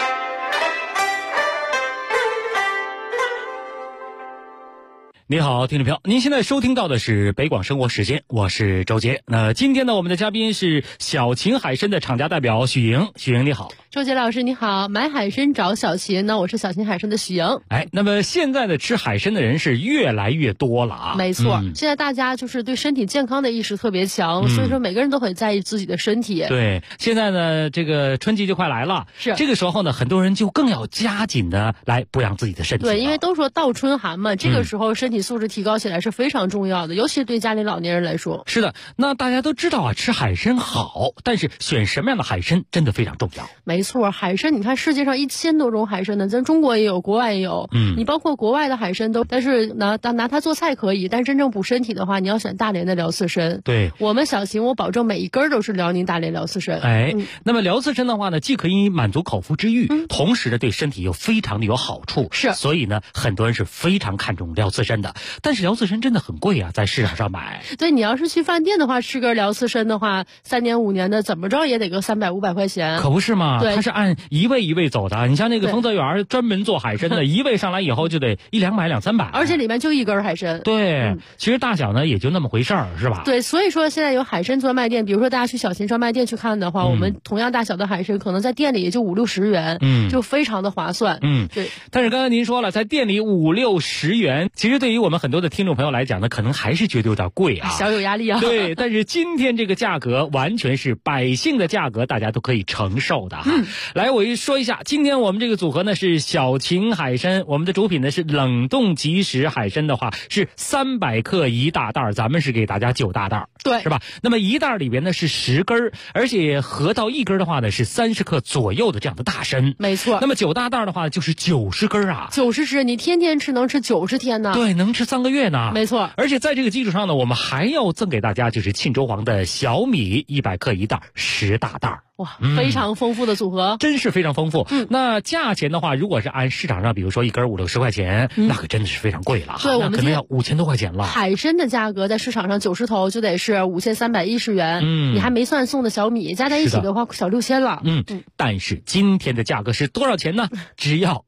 Speaker 21: 你好，听众朋友，您现在收听到的是北广生活时间，我是周杰。那今天呢，我们的嘉宾是小秦海参的厂家代表许莹。许莹你好。
Speaker 22: 周杰老师你好，买海参找小秦呢，我是小秦海参的许莹。
Speaker 21: 那么现在的吃海参的人是越来越多了啊。
Speaker 22: 没错，现在大家就是对身体健康的意识特别强，所以说每个人都很在意自己的身体。
Speaker 21: 对，现在呢，这个春季就快来了，
Speaker 22: 是
Speaker 21: 这个时候呢，很多人就更要加紧的来保养自己的身体。
Speaker 22: 对，因为都说倒春寒嘛，这个时候身体素质提高起来是非常重要的，尤其是对家里老年人来说。
Speaker 21: 是的，那大家都知道啊，吃海参好，但是选什么样的海参真的非常重要。
Speaker 22: 没错，海参你看世界上1000多种海参呢，咱中国也有，国外也有。你包括国外的海参都，但是拿它做菜可以，但真正补身体的话，你要选大连的辽刺参。
Speaker 21: 对，
Speaker 22: 我们小秦我保证每一根都是辽宁大连辽刺参。
Speaker 21: 那么辽刺参的话呢，既可以满足口腹之欲，同时呢对身体又非常的有好处。
Speaker 22: 是，
Speaker 21: 所以呢很多人是非常看重辽刺参的。但是辽刺参真的很贵啊，在市场上买。
Speaker 22: 对，你要是去饭店的话，吃根辽刺参的话，3年5年的怎么着也得个300、500块钱。
Speaker 21: 可不是嘛？
Speaker 22: 对，
Speaker 21: 它是按一位一位走的。你像那个丰泽园专门做海参的，一位上来以后就得100-200、300，
Speaker 22: 而且里面就一根海参。
Speaker 21: 对，其实大小呢也就那么回事儿，是吧？
Speaker 22: 对，所以说现在有海参专卖店，比如说大家去小秦专卖店去看的话，我们同样大小的海参可能在店里也就50-60元，就非常的划算。对。
Speaker 21: 但是刚才您说了，在店里50-60元，其实对于我们很多的听众朋友来讲呢，可能还是觉得有点贵啊，
Speaker 22: 小有压力啊。
Speaker 21: 对，但是今天这个价格完全是百姓的价格，大家都可以承受的哈。来，我说一下，今天我们这个组合呢是小秦海参，我们的主品呢是冷冻即食海参的话是300克1大袋，咱们是给大家9大袋，
Speaker 22: 对，
Speaker 21: 是吧？那么1袋里边呢是10根，而且合到1根的话呢是30克左右的这样的大参，
Speaker 22: 没错。
Speaker 21: 那么9大袋的话就是90根啊
Speaker 22: ，90只，你天天吃能吃90天呢？
Speaker 21: 对，能吃3个月呢。
Speaker 22: 没错。
Speaker 21: 而且在这个基础上呢，我们还要赠给大家就是沁州黄的小米100克1袋10大袋。
Speaker 22: 哇，非常丰富的组合，
Speaker 21: 真是非常丰富。那价钱的话，如果是按市场上，比如说1根50-60块钱，那可真的是非常贵了。
Speaker 22: 对，我们
Speaker 21: 可能要5000多块钱了。
Speaker 22: 海参的价格在市场上90头就得是5310元，你还没算送的小米，加在一起的话小6000了。
Speaker 21: 但是今天的价格是多少钱呢？只要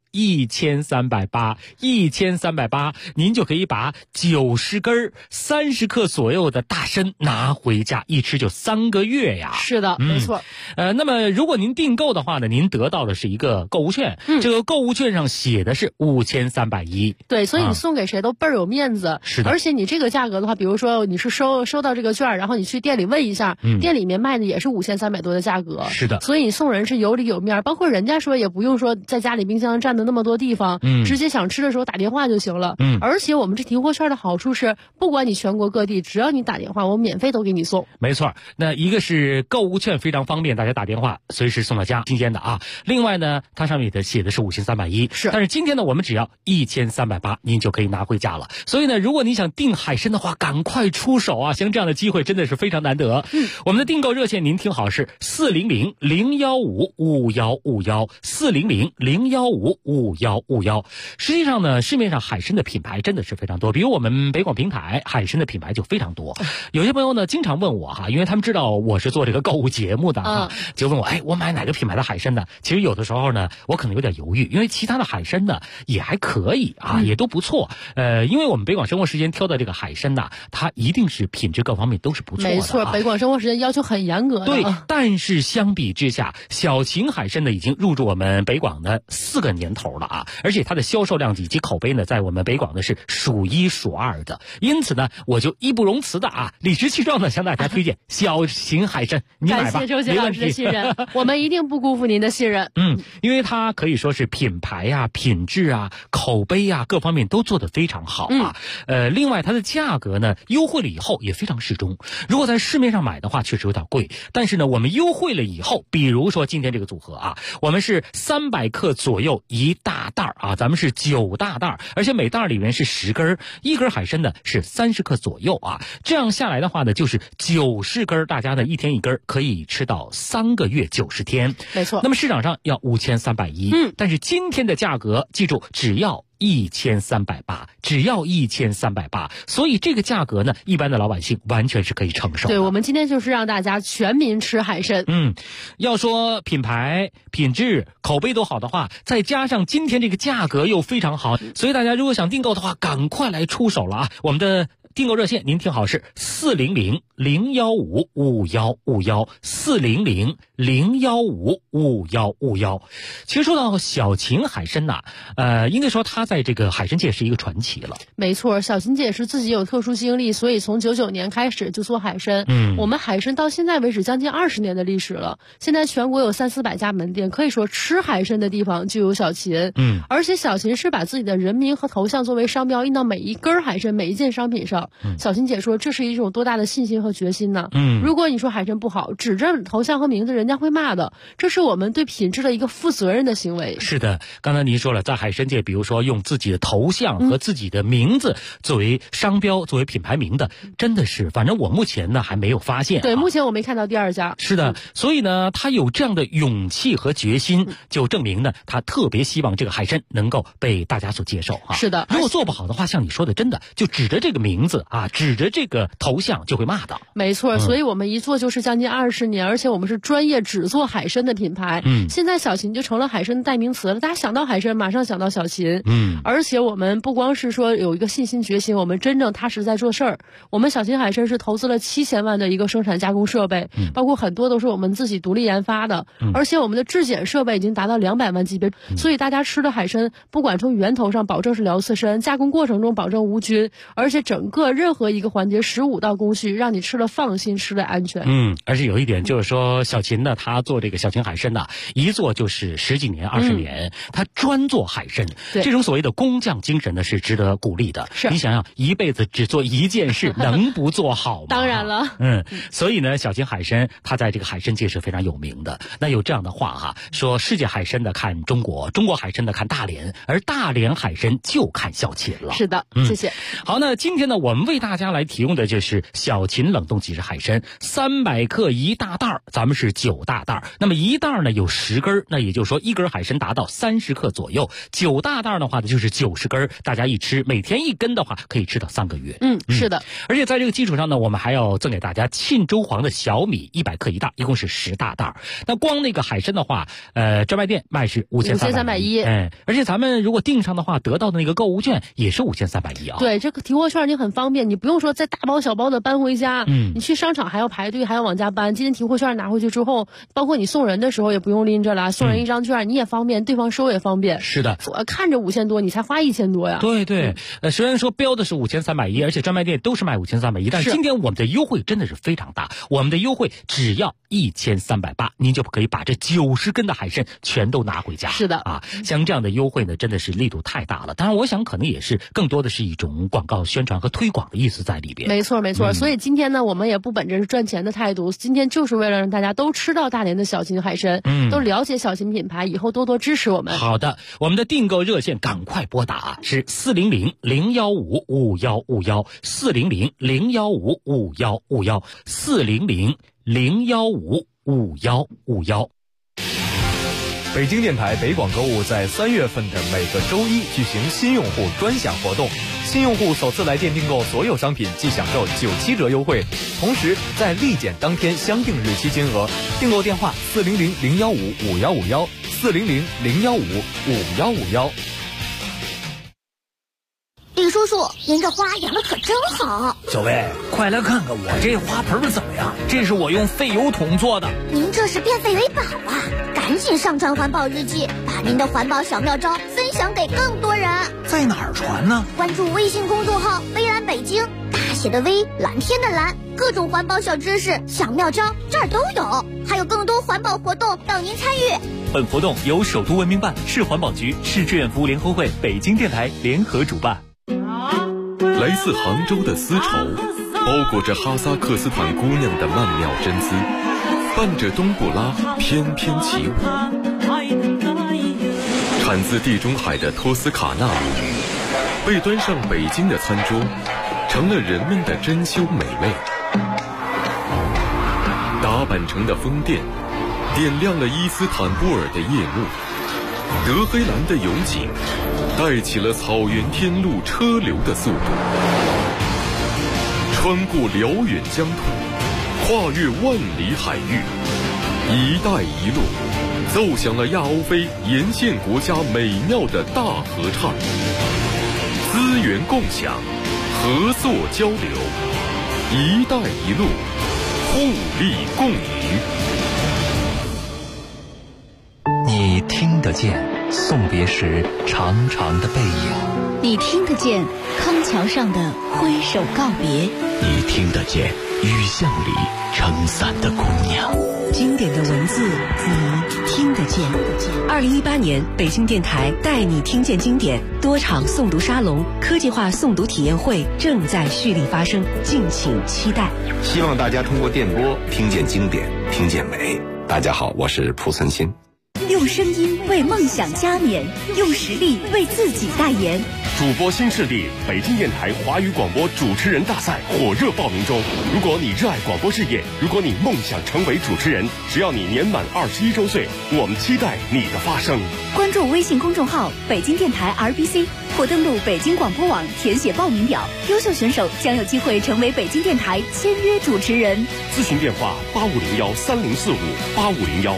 Speaker 21: 1380，1380，您就可以把90根30克左右的大参拿回家，一吃就3个月呀。
Speaker 22: 是的，没错。
Speaker 21: 那么如果您订购的话呢，您得到的是一个购物券，这个购物券上写的是5310。
Speaker 22: 对，所以你送给谁都倍儿有面子。
Speaker 21: 是的。
Speaker 22: 而且你这个价格的话，比如说你是收到这个券，然后你去店里问一下，店里面卖的也是5300多的价格。
Speaker 21: 是的。
Speaker 22: 所以你送人是有理有面，包括人家说也不用说在家里冰箱占的那么多地方，直接想吃的时候打电话就行了。而且我们这提货券的好处是，不管你全国各地，只要你打电话，我免费都给你送。
Speaker 21: 没错，那一个是购物券非常方便，大家打电话随时送到家，新鲜的啊。另外呢，它上面写的是5310，
Speaker 22: 是。
Speaker 14: 但是今天呢，我们只要1380，您就可以拿回家了。所以呢，如果你想订海参的话，赶快出手啊！像这样的机会真的是非常难得。我们的订购热线您听好是400-015-5151，400-015-5151。实际上呢，市面上海参的品牌真的是非常多，比如我们北广平台海参的品牌就非常多。有些朋友呢经常问我哈，因为他们知道我是做这个购物节目的啊，就问我我买哪个品牌的海参呢？其实有的时候呢，我可能有点犹豫，因为其他的海参呢也还可以啊，也都不错。因为我们北广生活时间挑的这个海参呢，它一定是品质各方面都是不错的。
Speaker 22: 没错，北广生活时间要求很严格的。
Speaker 14: 对，但是相比之下，小秦海参呢已经入驻我们北广的4个年头了啊，而且它的销售量以及口碑呢，在我们北广呢是数1数2的。因此呢，我就义不容辞的啊，理直气壮的向大家推荐小秦海参，你买吧。
Speaker 22: 感谢周杰老师的信任，我们一定不辜负您的信任。
Speaker 14: 因为它可以说是品牌啊、品质啊、口碑啊各方面都做得非常好啊。另外它的价格呢优惠了以后也非常适中。如果在市面上买的话，确实有点贵，但是呢，我们优惠了以后，比如说今天这个组合啊，我们是300克左右1大袋啊，咱们是9大袋，而且每袋里面是10根，一根海参呢是30克左右啊。这样下来的话呢，就是90根，大家呢一天一根，可以吃到3个月90天。
Speaker 22: 没错。
Speaker 14: 那么市场上要5310，但是今天的价格记住，只要
Speaker 21: 1380，只要1380，所以这个价格呢，一般的老百姓完全是可以承受的。
Speaker 22: 对，我们今天就是让大家全民吃海参。
Speaker 21: 要说品牌、品质、口碑都好的话，再加上今天这个价格又非常好，所以大家如果想订购的话，赶快来出手了啊！我们的订购热线您听好是400-015-5151，400-015-5151。其实说到小秦海参呐，应该说他在这个海参界是一个传奇了。
Speaker 22: 没错，小秦姐是自己有特殊经历，所以从99年开始就做海参。我们海参到现在为止将近20年的历史了，现在全国有300-400家门店，可以说吃海参的地方就有小秦。而且小秦是把自己的人名和头像作为商标印到每一根海参、每一件商品上。小秦姐说这是一种多大的信心和决心呢？如果你说海参不好，指着头像和名字，人家会骂的。这是我们对品质的一个负责任的行为。
Speaker 21: 是的，刚才您说了，在海参界，比如说用自己的头像和自己的名字作为商标、作为品牌名的，真的是，反正我目前呢还没有发现。
Speaker 22: 对，目前我没看到第二家。
Speaker 21: 是的，所以呢，他有这样的勇气和决心，就证明呢，他特别希望这个海参能够被大家所接受啊。
Speaker 22: 是的，
Speaker 21: 如果做不好的话，像你说的，真的就指着这个名字啊，指着这个头像就会骂的。
Speaker 22: 没错，所以我们一做就是将近20年，而且我们是专业只做海参的品牌。现在小秦就成了海参的代名词了，大家想到海参马上想到小秦。而且我们不光是说有一个信心决心，我们真正踏实在做事儿。我们小秦海参是投资了7000万的一个生产加工设备，包括很多都是我们自己独立研发的，而且我们的质检设备已经达到200万级别，所以大家吃的海参不管从源头上保证是辽刺参，加工过程中保证无菌，而且整个任何一个环节15道工序，让你吃了放心，吃了安全。
Speaker 21: 而且有一点就是说，小秦呢，他做这个小秦海参呢，一做就是10几年、20年，他专做海参，这种所谓的工匠精神呢，是值得鼓励的。你想想，一辈子只做一件事，能不做好吗？
Speaker 22: 当然了。
Speaker 21: 所以呢，小秦海参他在这个海参界是非常有名的。那有这样的话哈，说世界海参的看中国，中国海参的看大连，而大连海参就看小秦了。
Speaker 22: 是的，谢谢。
Speaker 21: 好，那今天呢，我们为大家来提供的就是小秦冷冻即食海参，300克1大袋，咱们是9大袋。那么1袋呢有10根，那也就是说1根海参达到30克左右，9大袋的话呢就是90根，大家一吃，每天1根的话可以吃到3个月。
Speaker 22: 是的。
Speaker 21: 而且在这个基础上呢，我们还要赠给大家沁州黄的小米100克1袋，一共是10大袋。那光那个海参的话，专卖店卖是5310，而且咱们如果订上的话，得到的那个购物券也是5310啊。
Speaker 22: 对，这个提货券你很方便，你不用说再大包小包的搬回家，你去商场还要排队，还要往家搬。今天提货券拿回去之后，包括你送人的时候也不用拎着了，送人一张券你也方便，对方收也方便。
Speaker 21: 是的，
Speaker 22: 我看着5000多，你才花1000多呀。
Speaker 21: 对对，虽然说标的是5310，而且专卖店都是卖5310，但是今天我们的优惠真的是非常大，我们的优惠只要1380，您就可以把这90根的海参全都拿回家。
Speaker 22: 是的
Speaker 21: 啊，像这样的优惠呢，真的是力度太大了。当然，我想可能也是更多的是一种广告宣传和推广的意思在里边。
Speaker 22: 没错没错，所以今天呢，我们也不本着是赚钱的态度，今天就是为了让大家都吃到大连的小秦海参，都了解小秦品牌，以后多多支持我们。
Speaker 21: 好的，我们的订购热线赶快拨打是400-015-5151，400-015-5151，400-015-5151。
Speaker 3: 北京电台北广购物在3月份的每个周一举行新用户专享活动，新用户首次来电订购所有商品即享受97折优惠，同时在立减当天相应日期金额。订购电话400-015-5151，400-015-5151。
Speaker 7: 李叔叔，您这花养的可真好。
Speaker 8: 小薇，快来看看我这花盆怎么样？这是我用废油桶做的。
Speaker 7: 您这是变废为宝啊！赶紧上传环保日记，把您的环保小妙招分享给更多人。
Speaker 8: 在哪儿传呢？
Speaker 7: 关注微信公众号“微蓝北京”，大写的微，蓝天的蓝，各种环保小知识、小妙招这儿都有，还有更多环保活动等您参与。
Speaker 9: 本活动由首都文明办、市环保局、市志愿服务联合会、北京电台联合主办。
Speaker 1: 来自杭州的丝绸，包裹着哈萨克斯坦姑娘的曼妙真姿，伴着冬不拉翩翩起舞。产自地中海的托斯卡纳舞，被端上北京的餐桌，成了人们的珍馐美味。打扮成的风电，点亮了伊斯坦布尔的夜幕。 德黑兰的勇景带起了草原天路车流的速度，穿过辽远疆土，跨越万里海域，一带一路奏响了亚欧非沿线国家美妙的大合唱，资源共享，合作交流，一带一路，互利共赢。
Speaker 10: 你听得见送别时长长的背影，
Speaker 11: 你听得见康桥上的挥手告别，
Speaker 10: 你听得见雨巷里撑伞的姑娘。
Speaker 12: 经典的文字，你听得见。2018年，北京电台带你听见经典多场诵读沙龙、科技化诵读体验会正在蓄力发生，敬请期待。
Speaker 13: 希望大家通过电波听见经典，听见美。大家好，我是蒲存昕。
Speaker 11: 用声音为梦想加冕，用实力为自己代言。
Speaker 14: 主播新势力北京电台华语广播主持人大赛火热报名中。如果你热爱广播事业，如果你梦想成为主持人，只要你年满21周岁，我们期待你的发声。
Speaker 11: 关注微信公众号北京电台 RBC， 或登录北京广播网填写报名表。优秀选手将有机会成为北京电台签约主持人。
Speaker 14: 咨询电话8501304585013045。